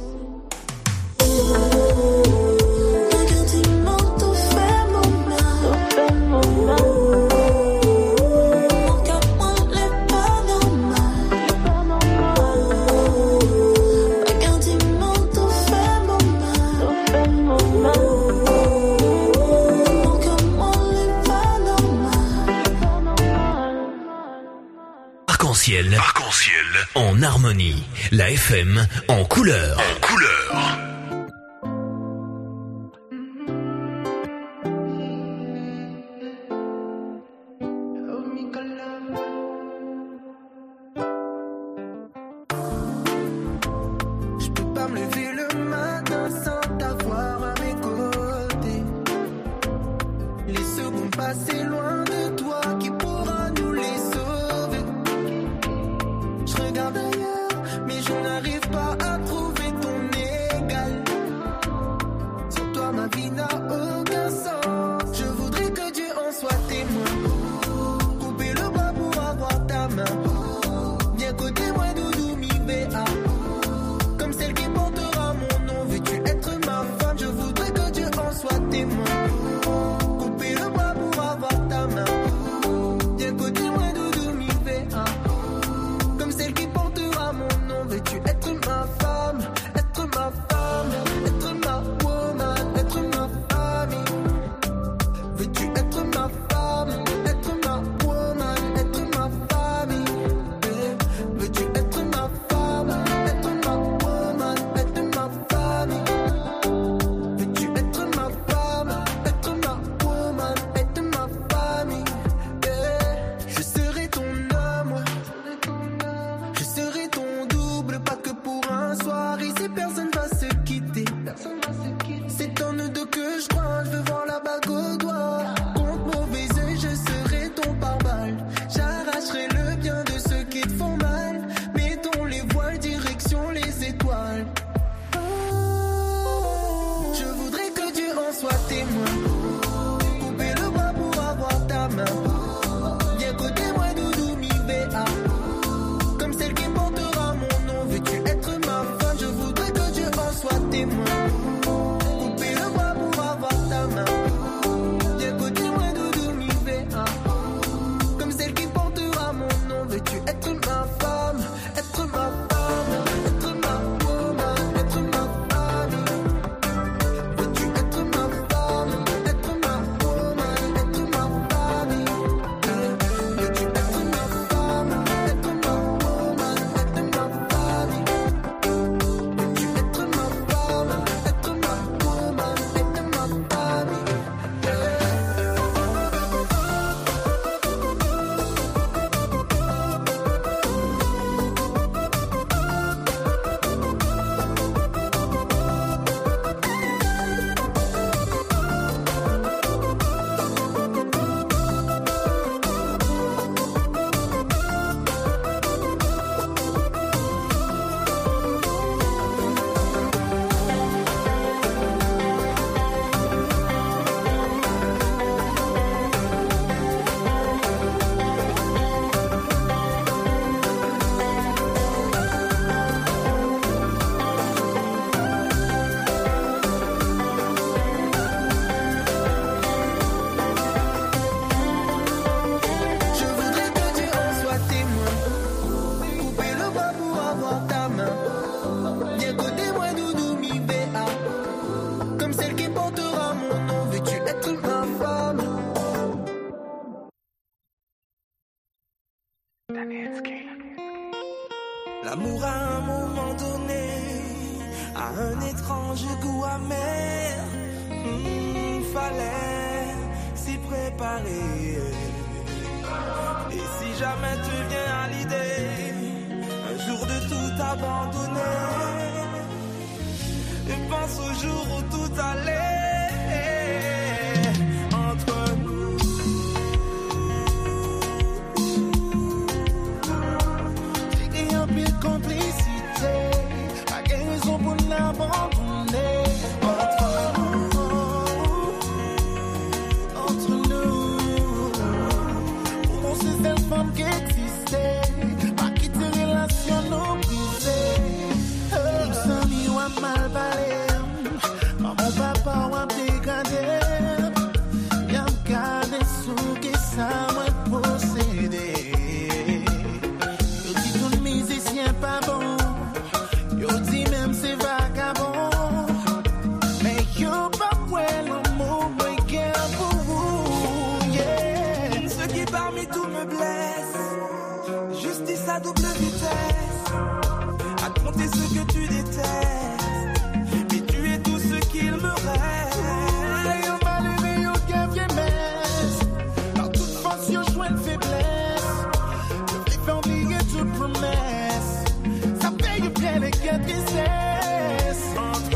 Arc-en-ciel, Arc-en-ciel, en harmonie, la F M en couleur. En couleur. Je peux pas me lever le matin sans t'avoir à mes côtés. Les secondes passées loin de toi, qui pourra nous les sauver? Je regarde ailleurs, mais je n'arrive pas à trouver ton égal. Sans toi, ma vie n'a aucun sens. Je voudrais que Dieu en soit témoin. Couper le bras pour avoir ta main. Viens côté moi, doudou, mi béa. Comme celle qui portera mon nom. Veux-tu être ma femme? Je voudrais que Dieu en soit témoin. Couper le bras pour avoir ta main. L'amour à un moment donné a un étrange goût amer. Mmh, fallait s'y préparer. Et si jamais te vient à l'idée un jour de tout abandonner, et pense au jour où tout allait entre nous. J'ai un peu de complicité, pas de raison pour l'abandonner. Entre nous, entre nous, pour on sait cette femme qui existait, pas quitter relation nous briser. Nous sommes ou à mal parler, mon papa ou à dégrader, y'a gardé sous qui ça m'a possédé. Yo dit tout musicien pas bon, yo dit même c'est vagabond, mais yo pas ouais l'amour moi guerre pour vous, yeah. Ce qui parmi tout me blesse, justice à double vitesse, à compter ce que tu détestes, et tu es tout ce qu'il me reste. Yo malheureux yo gain messe, par toute force yo joint de faiblesse, yo fait faire oublier toute promesse, ça paye bien les gains de tristesse. Entre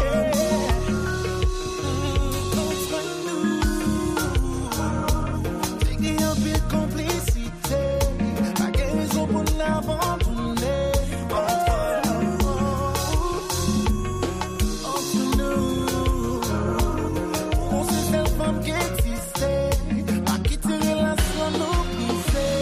nous, j'ai un peu de complicité, pas de raison pour l'abandonner. Entre nous, entre nous, on sait cette femme qui existait, pas quitter relation nous briser.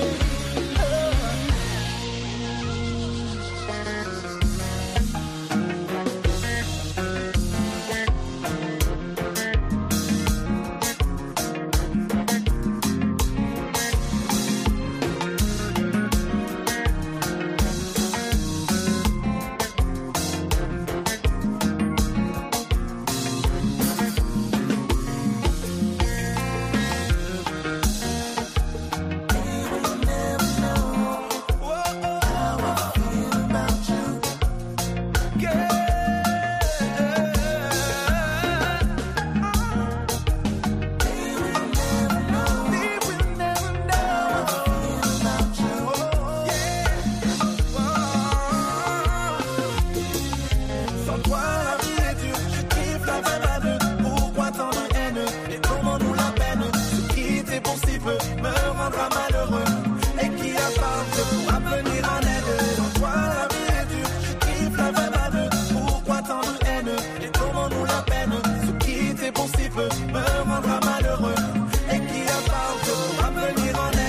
Sans toi la vie est dure, je kiffe la veine à deux. Pourquoi tant de haine et comment nous la peine? Ce qui était pour si peu me rendra malheureux, et qui a part de pourra venir en aide. Sans toi la vie est dure, je kiffe la veine à deux. Pourquoi tant de haine et comment nous la peine? Ce qui était pour si peu me rendra malheureux, et qui a part de pourra venir en aide.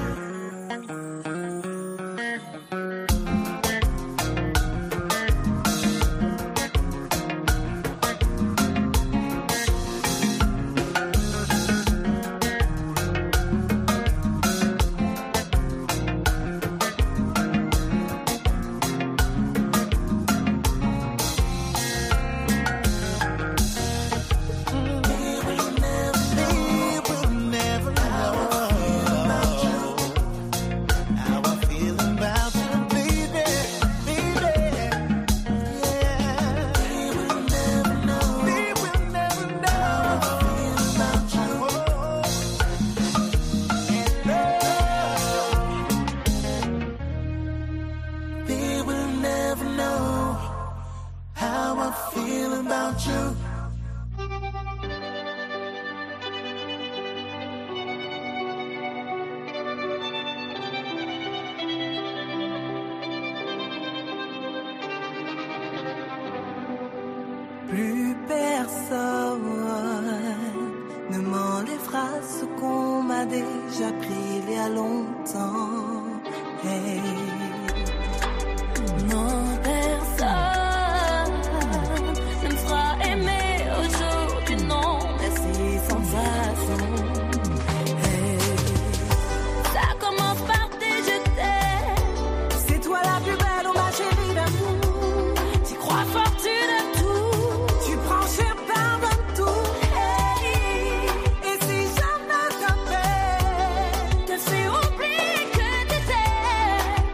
They will never know how I feel about you. Plus personne ne m'enlèvera ce qu'on m'a déjà pris il y a longtemps. Hey. Non, personne ne me fera aimer aujourd'hui, non, merci sans façon. Hey. Ça commence par tes je t'aime. C'est toi la plus belle, oh ma chérie d'amour. Tu crois fort, tu donnes tout. Tu prends cher, pardonne tout. Hey. Et si jamais t'appelles, te fais oublier que t'étais.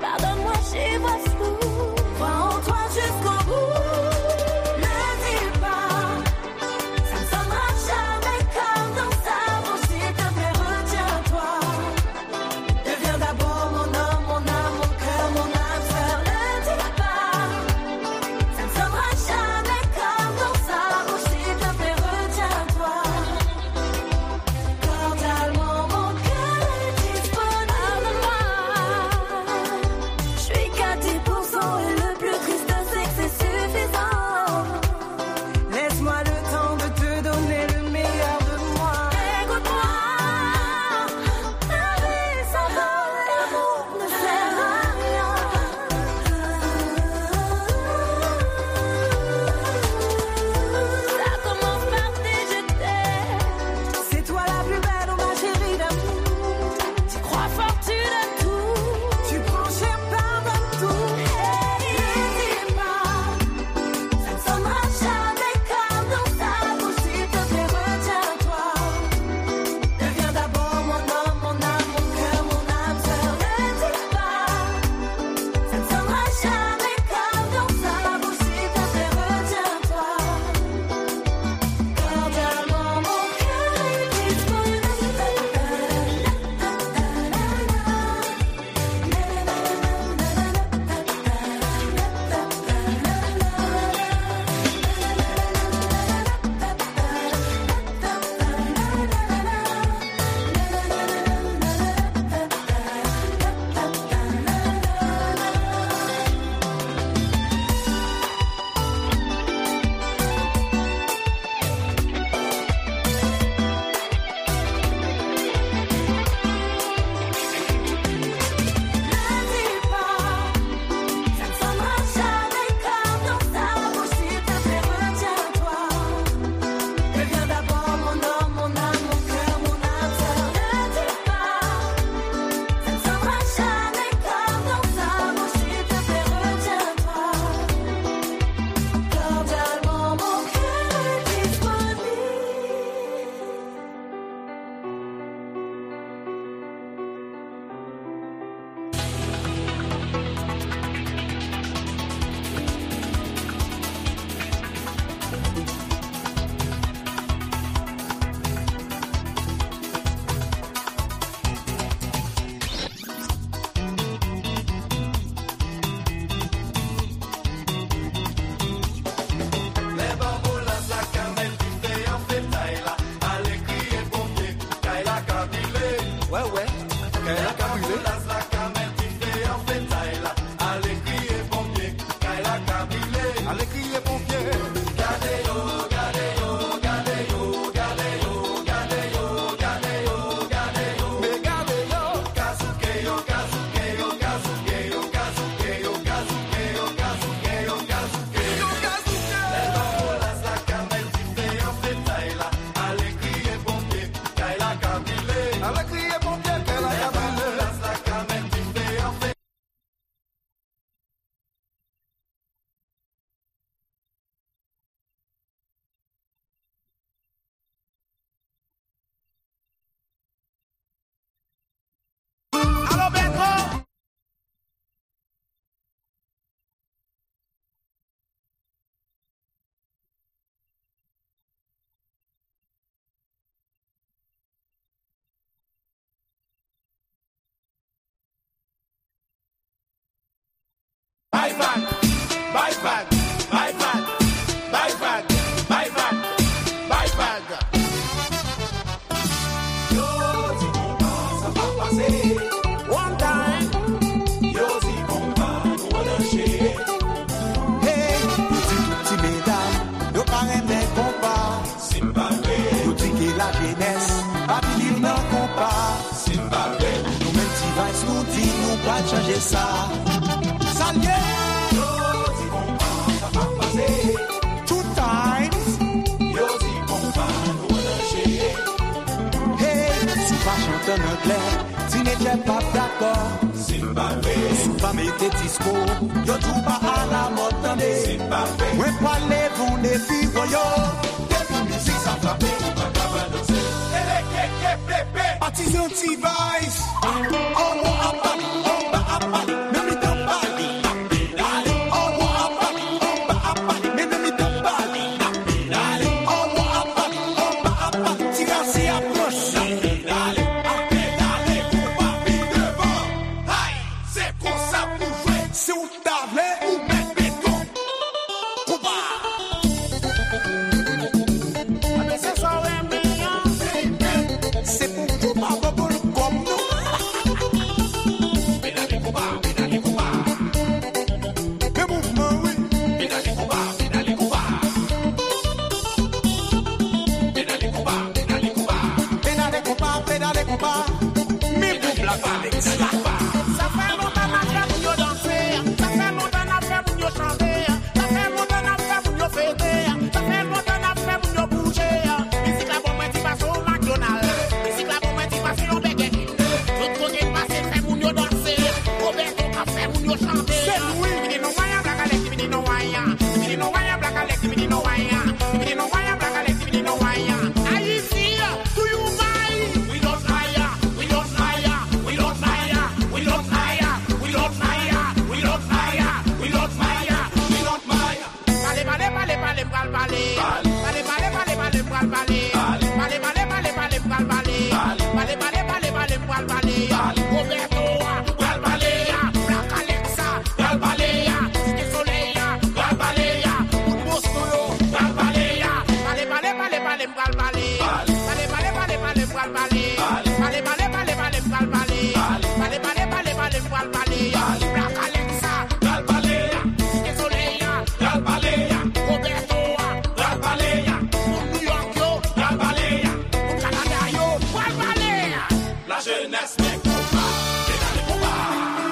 bad, bye bad, bye bad, bye bad, bye bad, bye bad. Yo, si compas, ça va passer. One time. Yo, si compas, nous on lâcher. Hey, petit petit mesdames, yo parrain des compas. Zimbabwe. Yo dit que la jeunesse, pas vivre dans compas. Zimbabwe. Nous même si vice nous dit, nous pas changer ça. Salut. Yo, si compas, ça va passer. Two times. Yo, si compas, nous on lâcher. Hey, si pas chanter en anglais, si n'était pas d'accord. Zimbabwe. Sous pas mettre disco, yo tout pas à la mode tendez. Zimbabwe. Ouais, parlez vous des filles, yo. Depuis musique, ça frappe, on va pas danser. Et les kéké pépé. Artisan T-Vice. Oh, oh, ah, bah, oh, bah, ah, bah, même les deux balles. Oh, oh, ah, bah, oh, bah, ah, bah, même les deux balles. Oh, oh, ah, bah, oh, bah, ah, bah, tire, c'est approche. C'est pour ça pour jouer. Si vous t'avez, Ou mettre béton. combat. C'est pour combat, bubble comme nous. Pédale combat, pédale combat. Le mouvement, oui. Pédale combat, pédale combat. Pédale combat, pédale combat. Pédale combat, pédale combat. Mais pour la balle, Pédale combat. Ça fait longtemps qu'on a fait pour nous danser. Ça fait longtemps qu'on a fait pour nous chanter. Ça fait longtemps qu'on a fait pour nous fêter. Ça fait longtemps qu'on a fait pour nous bouger. Ici, la bombe est passée au McDonald's. Ici, la bombe est passée au Burger King. Tout côté passé fait pour nous danser. Roberto a fait pour nous chanter. C'est Louis. Il dit non, waya, black Alex, il dit non, waya. Il dit non, waya, black Alex, il dit non, waya. Il dit non, waya, black Alex, il dit non, waya. Haïti, do you mind? We don't fire, we don't fire, we don't fire, we don't fire, we don't fire, we don't fire, we don't fire, we don't fire. Bale, bale, bale, bale, bale, bale. Bale, bale, bale, bale, bale, bale. Bale, bale, bale, bale, bale, bale. Bale, bale, bale, bale, bale, bale. Roberto, bale, bale, Black Alexa, bale, bale, Cité Soleil, bale, bale, Coup de Bostolo, bale, bale, bale, bale, bale, bale, bale, bale. Bale, bale, bale, bale, bale, bale. Bale, bale, bale, bale, bale, bale. Bale, bale, bale, bale, bale, bale. Black Alexa, bale, bale, Cité Soleil, bale, bale, Roberto, bale, bale, pour New York, yo, bale, bale, pour Canada, yo, bale, bale. La jeunesse n'est combat. Pédale combat.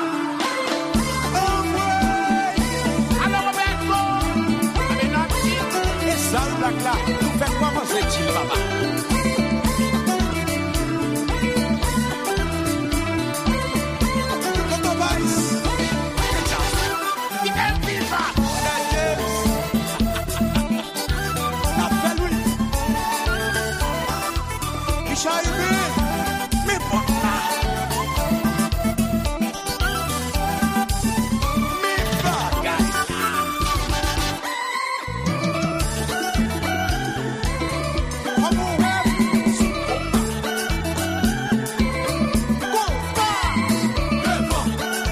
Alors, Roberto, avec notre team, et ça, le black là, nous fait quoi manger, Tim Baba? Coco Vice. il est vivant. La fait lui. Richard Ibe. Mais bon, là. Mais bagaille. Come on, rap. Combat.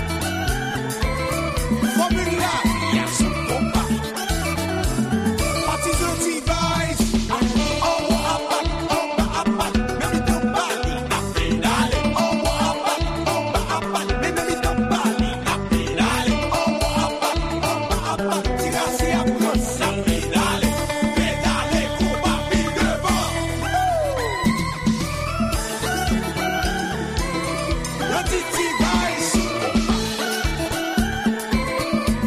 Formula. Yes, combat. Artisan T-Vice. Oh, oh, ah, bah, oh, bah, ah, bah, même les deux balles. Pédale. Oh, oh, ah, bah, oh, bah, ah, bah, même les deux balles. Pédale. Oh, oh, ah, bah, oh, bah, ah, bah, tire, c'est approche. Pédale. Pédale combat. Pile devant. Le petit T-Vice.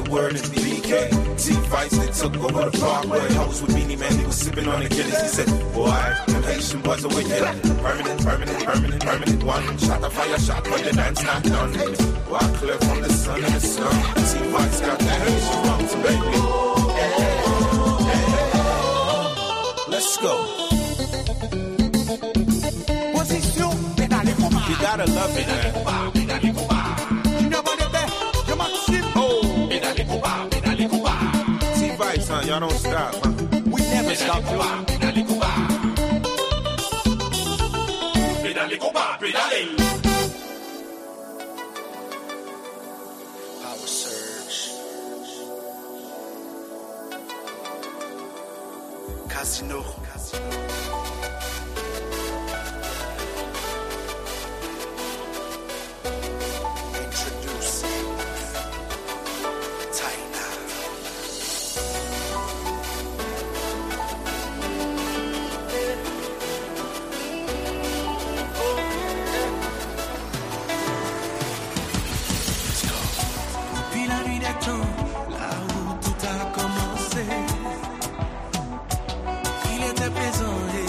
word is B K. T-Vice, they took over the Parkway. Hoes with Beanie Man, he was sipping on the Guinness. He said, boy, them Haitian boys are wicked. Permanent, permanent, permanent, permanent one. Shot a fire shot, but the dance not done. Walk clear from the sun and the sun. T-Vice got that Haitian rums, baby. Let's go. Position, pédale combat. You gotta love it, man. Pédale combat. Tu n'as pas de paix, je Maxime. Oh, pédale combat, pédale combat. T-Vice, huh? Y'all don't stop, huh? We never stop. Pédale combat. Pédale combat, pédale. Power surge. Casino. Casino. Introducing Taina. Depuis la nuit des temps, là où tout a commencé, il était présent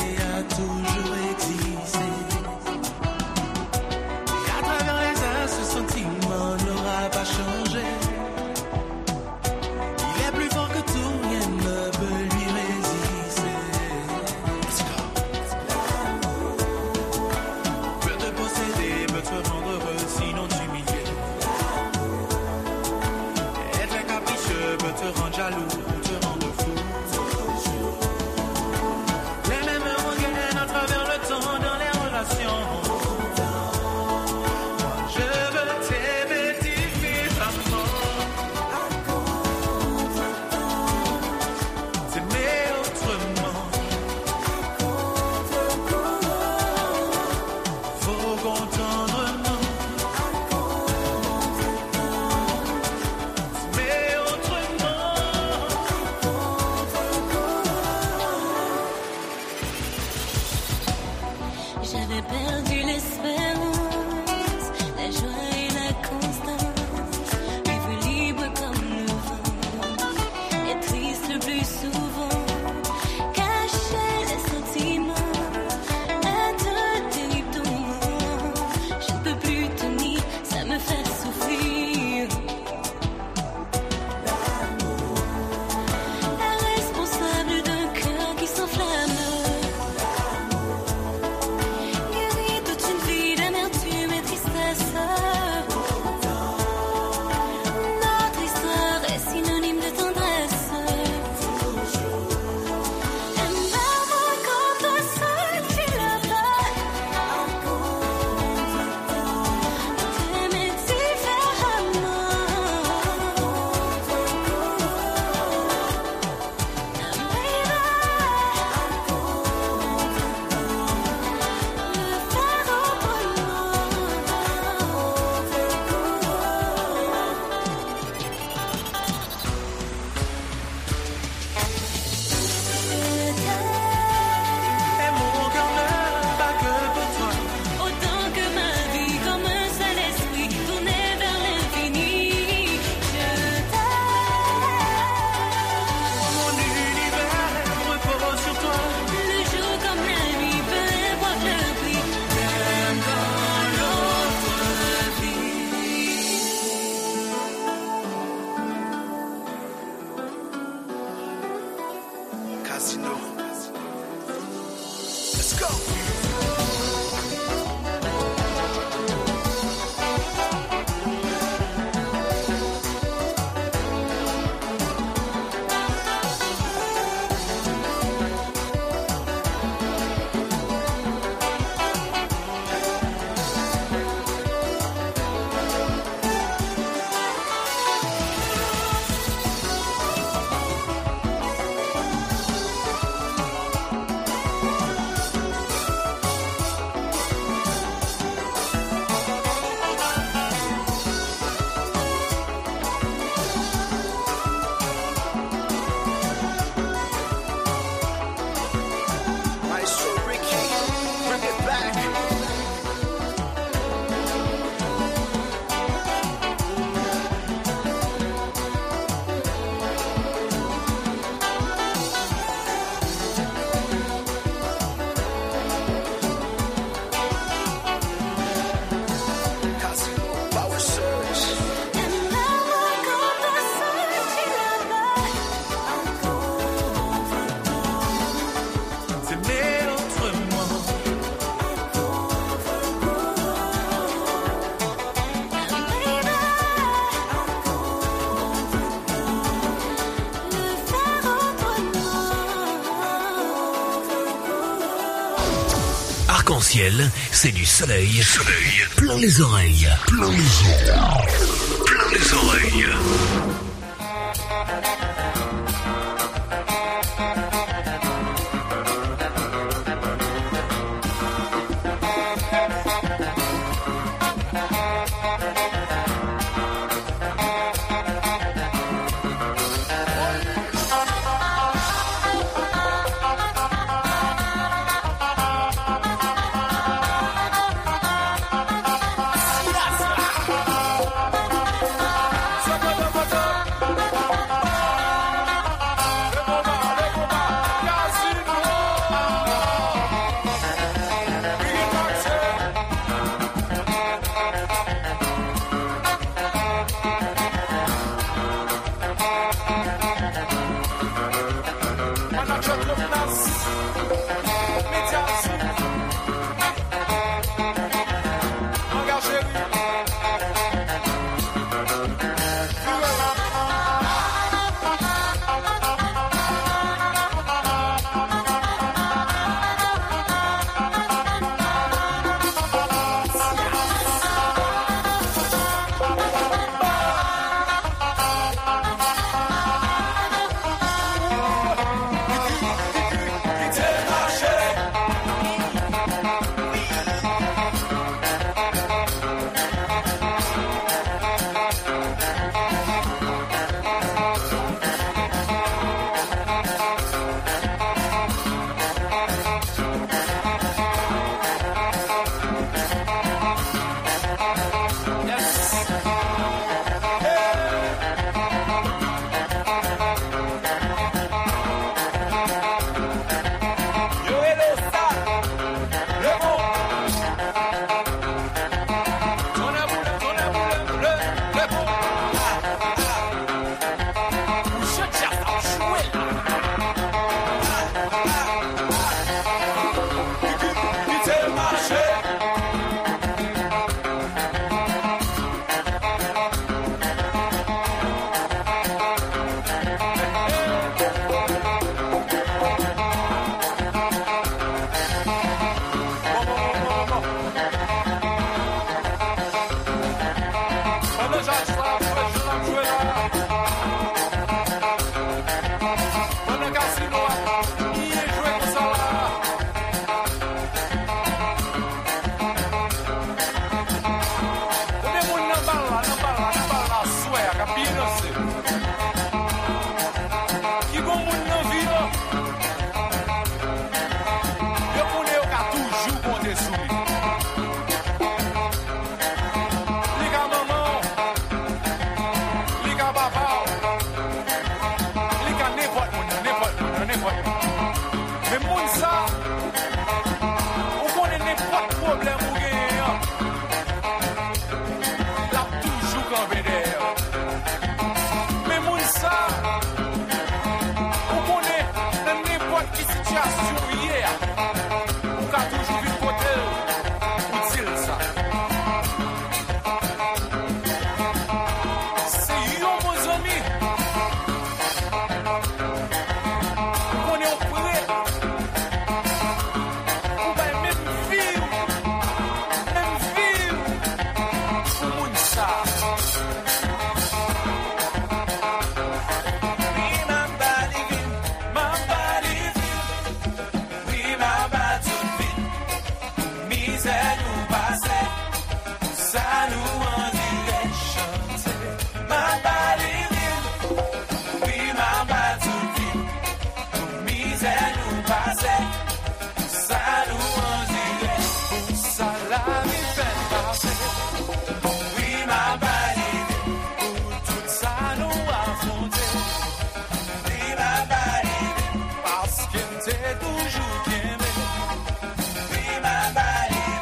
Arc-en-ciel, c'est du soleil. Soleil. Plein les oreilles. Plein les yeux. Plein les oreilles.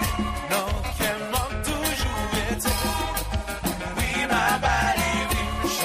Toujours été. Oui, ma belle.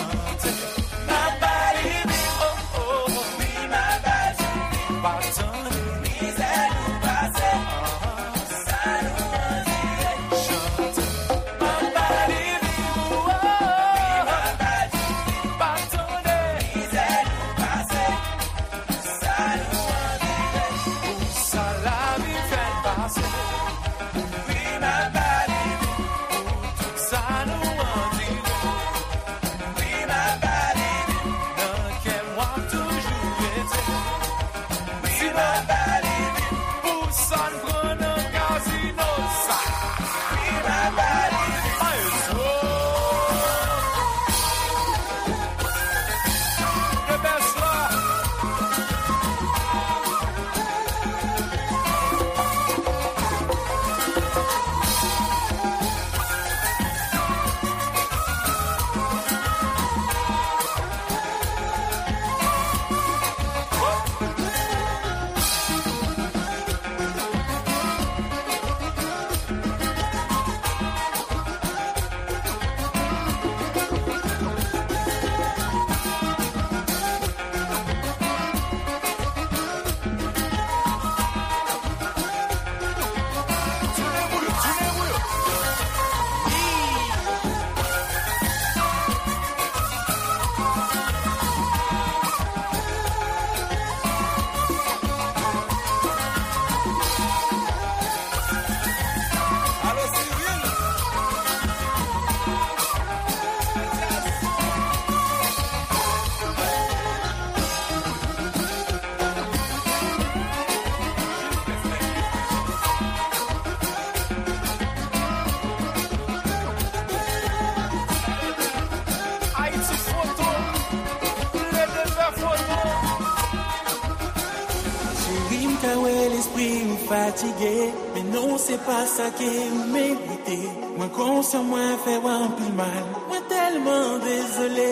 qu'à l'esprit me fatigué, mais non c'est pas ça qui est mérité. Moi conscient, moi fait un peu mal, moi tellement désolé.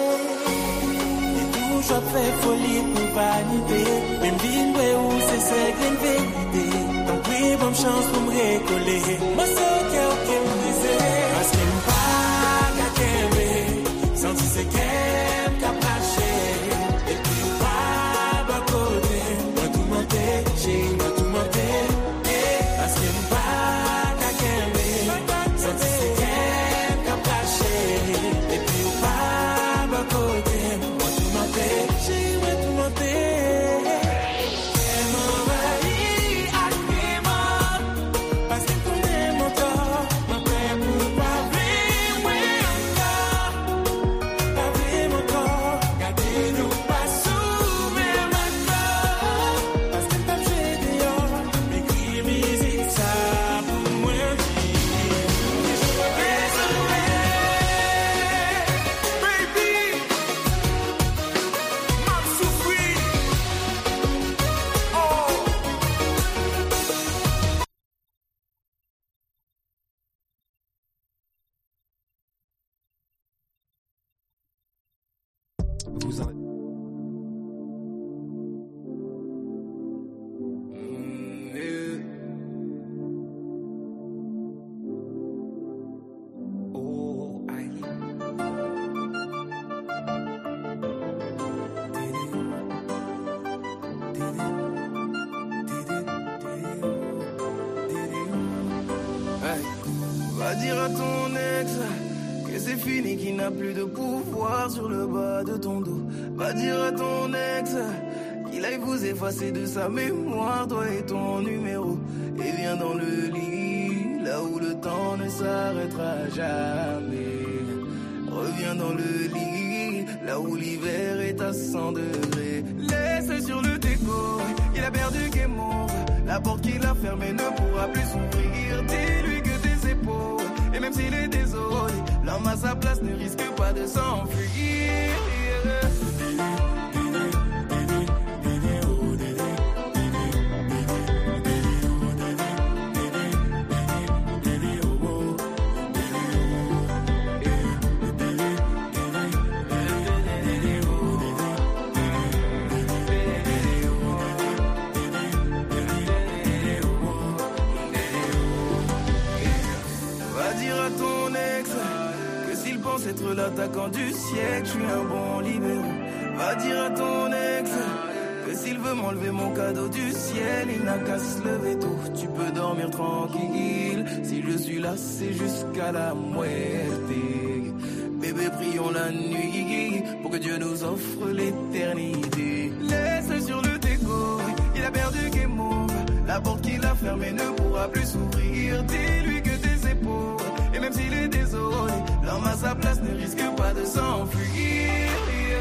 Et toujours fait folie pour vanité, même bien où c'est ça qui est une vérité. Donc oui, bonne chance pour me récoller. Moi c'est cœur qui me disait, parce qu'il me parle qu'à qu'aimer, senti c'est qu'elle qu'a plaché. Et puis pas bas côté, moi tout monté, j'ai moi tout monté. Parce qu'il me parle qu'à qu'aimer, senti c'est qu'elle qu'a plaché. Et puis pas bas côté, moi tout monté, j'ai moi tout monté. Vous en... Oh, aïe. Va dire à ton ex que c'est fini, qu'il n'a plus de pouvoir sur le bas de ton dos. Va dire à ton ex qu'il aille vous effacer de sa mémoire, toi et ton numéro. Et viens dans le lit, là où le temps ne s'arrêtera jamais. Reviens dans le lit, là où l'hiver est à cent degrés. Laisse sur le déco, il a perdu game over. La porte qu'il a fermée ne pourra plus s'ouvrir. Dis-lui que tes épaules, et même s'il est désolé, l'homme à sa place ne risque pas de s'enfuir. Être l'attaquant du siècle, je suis un bon libéraux. Va dire à ton ex que s'il veut m'enlever mon cadeau du ciel, il n'a qu'à se lever tôt. Tu peux dormir tranquille, si je suis là c'est jusqu'à la muerte. Bébé, prions la nuit pour que Dieu nous offre l'éternité. Laisse sur le déco, il a perdu game over. La porte qu'il a fermée ne pourra plus s'ouvrir. Dis-lui que tes épaules, et même s'il est désolé, l'homme à sa place ne risque pas de s'enfuir.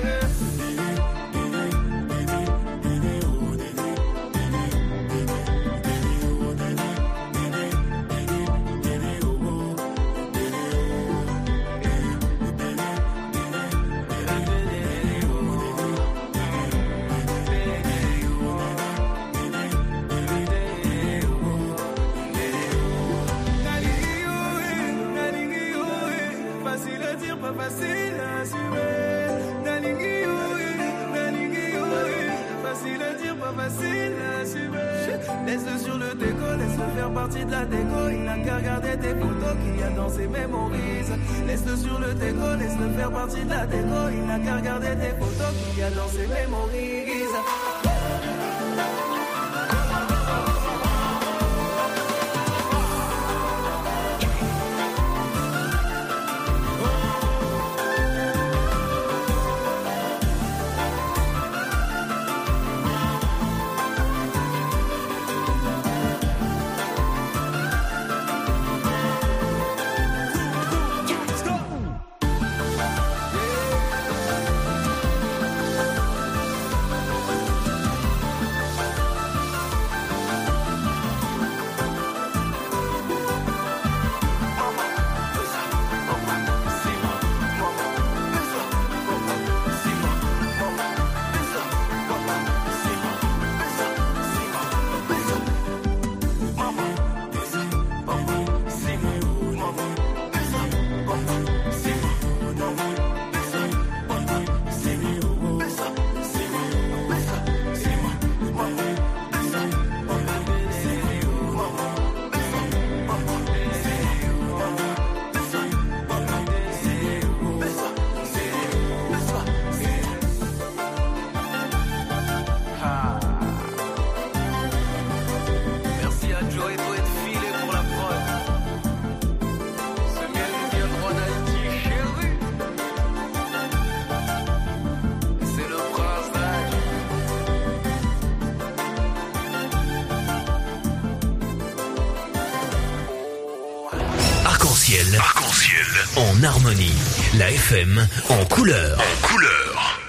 Facile à assumer, Nalingi, Nalingi, facile à dire, pas facile à assumer. Laisse-le sur le déco, laisse-le faire partie de la déco. Il n'a qu'à regarder tes photos qu'il y a dans ses mémorises. Laisse-le sur le déco, laisse-le faire partie de la déco. Il n'a qu'à regarder tes photos qu'il y a dans ses mémorises. Arc-en-ciel. Arc-en-ciel. En harmonie. La F M en couleur. En couleur.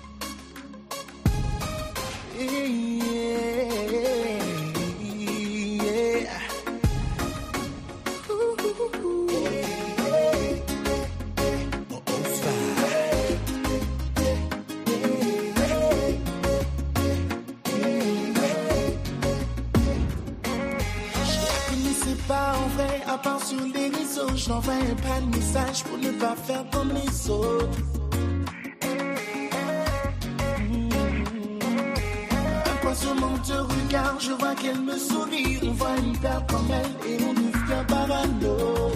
J'envoyais pas de message pour ne pas faire comme les autres. Un poissonnement te regarde, je vois qu'elle me sourit. On voit une paire comme elle et on devient parano.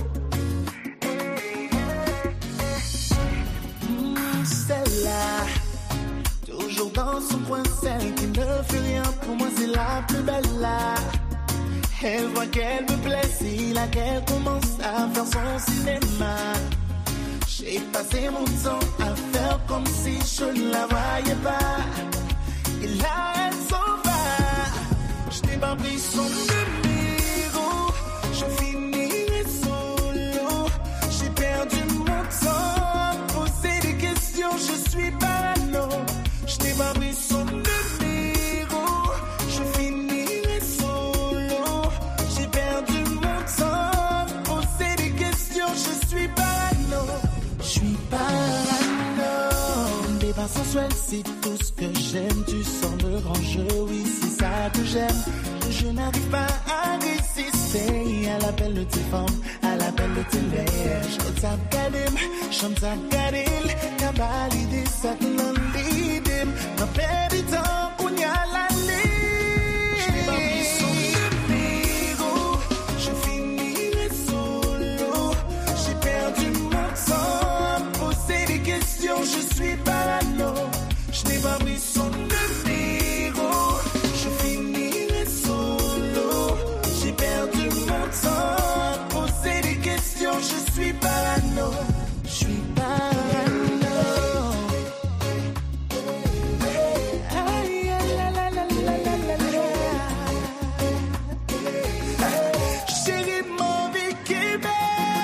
Mmh, celle-là, toujours dans son coin, celle qui ne fait rien pour moi, c'est la plus belle là. Elle voit qu'elle me plaît, c'est là qu'elle commence à faire son cinéma. J'ai passé mon temps à faire comme si je ne la voyais pas. Et là, elle s'en va. Je n'ai pas pris son numéro. Je finirai solo. J'ai perdu mon temps. Poser des questions, je suis parano. Je n'ai pas pris son numéro. Sensuel, c'est tout ce que j'aime. Tu sens le grand jeu, oui, c'est ça que j'aime. Je n'arrive pas à résister à l'appel de tes formes, à l'appel de tes lèvres. Je t'aime, gadim, chante ta gadil, kabalide, saklandidim. Ma perdu temps, on y a la ligne. Je n'ai pas pris son numéro, je finirai solo. J'ai perdu mon temps, poser des questions, je suis parano. Je n'ai pas pris son numéro. Je finirai solo. J'ai perdu mon temps. Poser des questions, je suis parano. Je suis parano. Aïe, la, la, la, la, la, la, la. Chérie, mon vie qui est belle.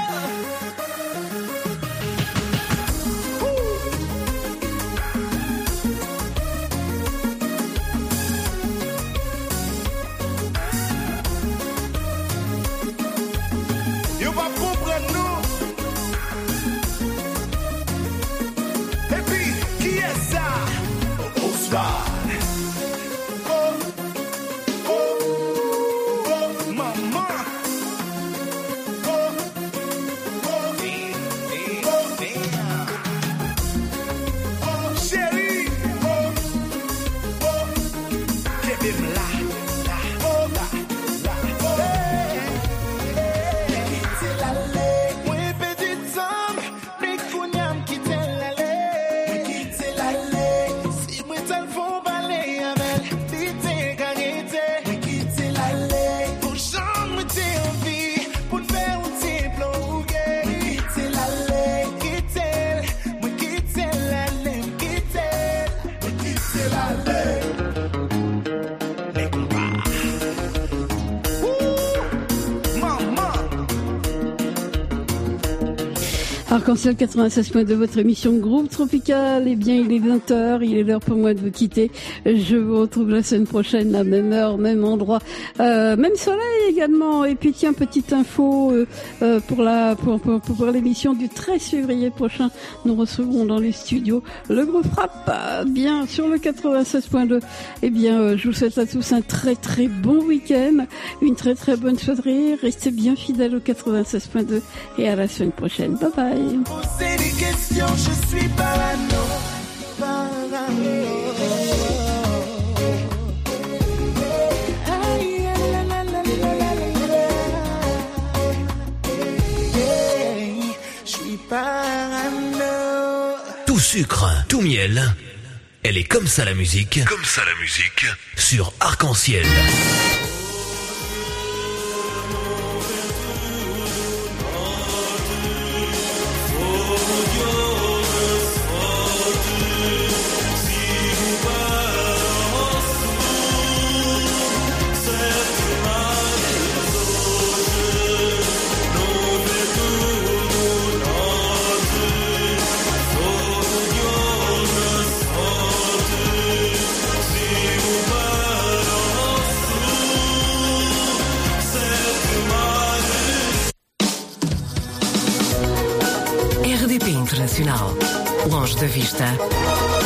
Arc-en-ciel quatre-vingt-seize point deux, votre émission Groupe Tropical. Eh bien, il est vingt heures, il est l'heure pour moi de vous quitter. Je vous retrouve la semaine prochaine, à même heure, même endroit, euh, même soleil également. Et puis tiens, petite info euh, euh, pour la pour, pour, pour l'émission du treize février prochain. Nous recevrons dans les studios le groupe Frappe, euh, bien sur le quatre-vingt-seize point deux. Eh bien, euh, je vous souhaite à tous un très très bon week-end, une très très bonne soirée. Restez bien fidèles au quatre-vingt-seize point deux et à la semaine prochaine. Bye bye. Poser des questions, je suis parano, parano. Aïe, la, la, la, la, la, la. Je suis parano. Tout sucre, tout miel. Elle est comme ça la musique. Comme ça la musique. Sur Arc-en-ciel. Certo, Nacional. Longe da vista,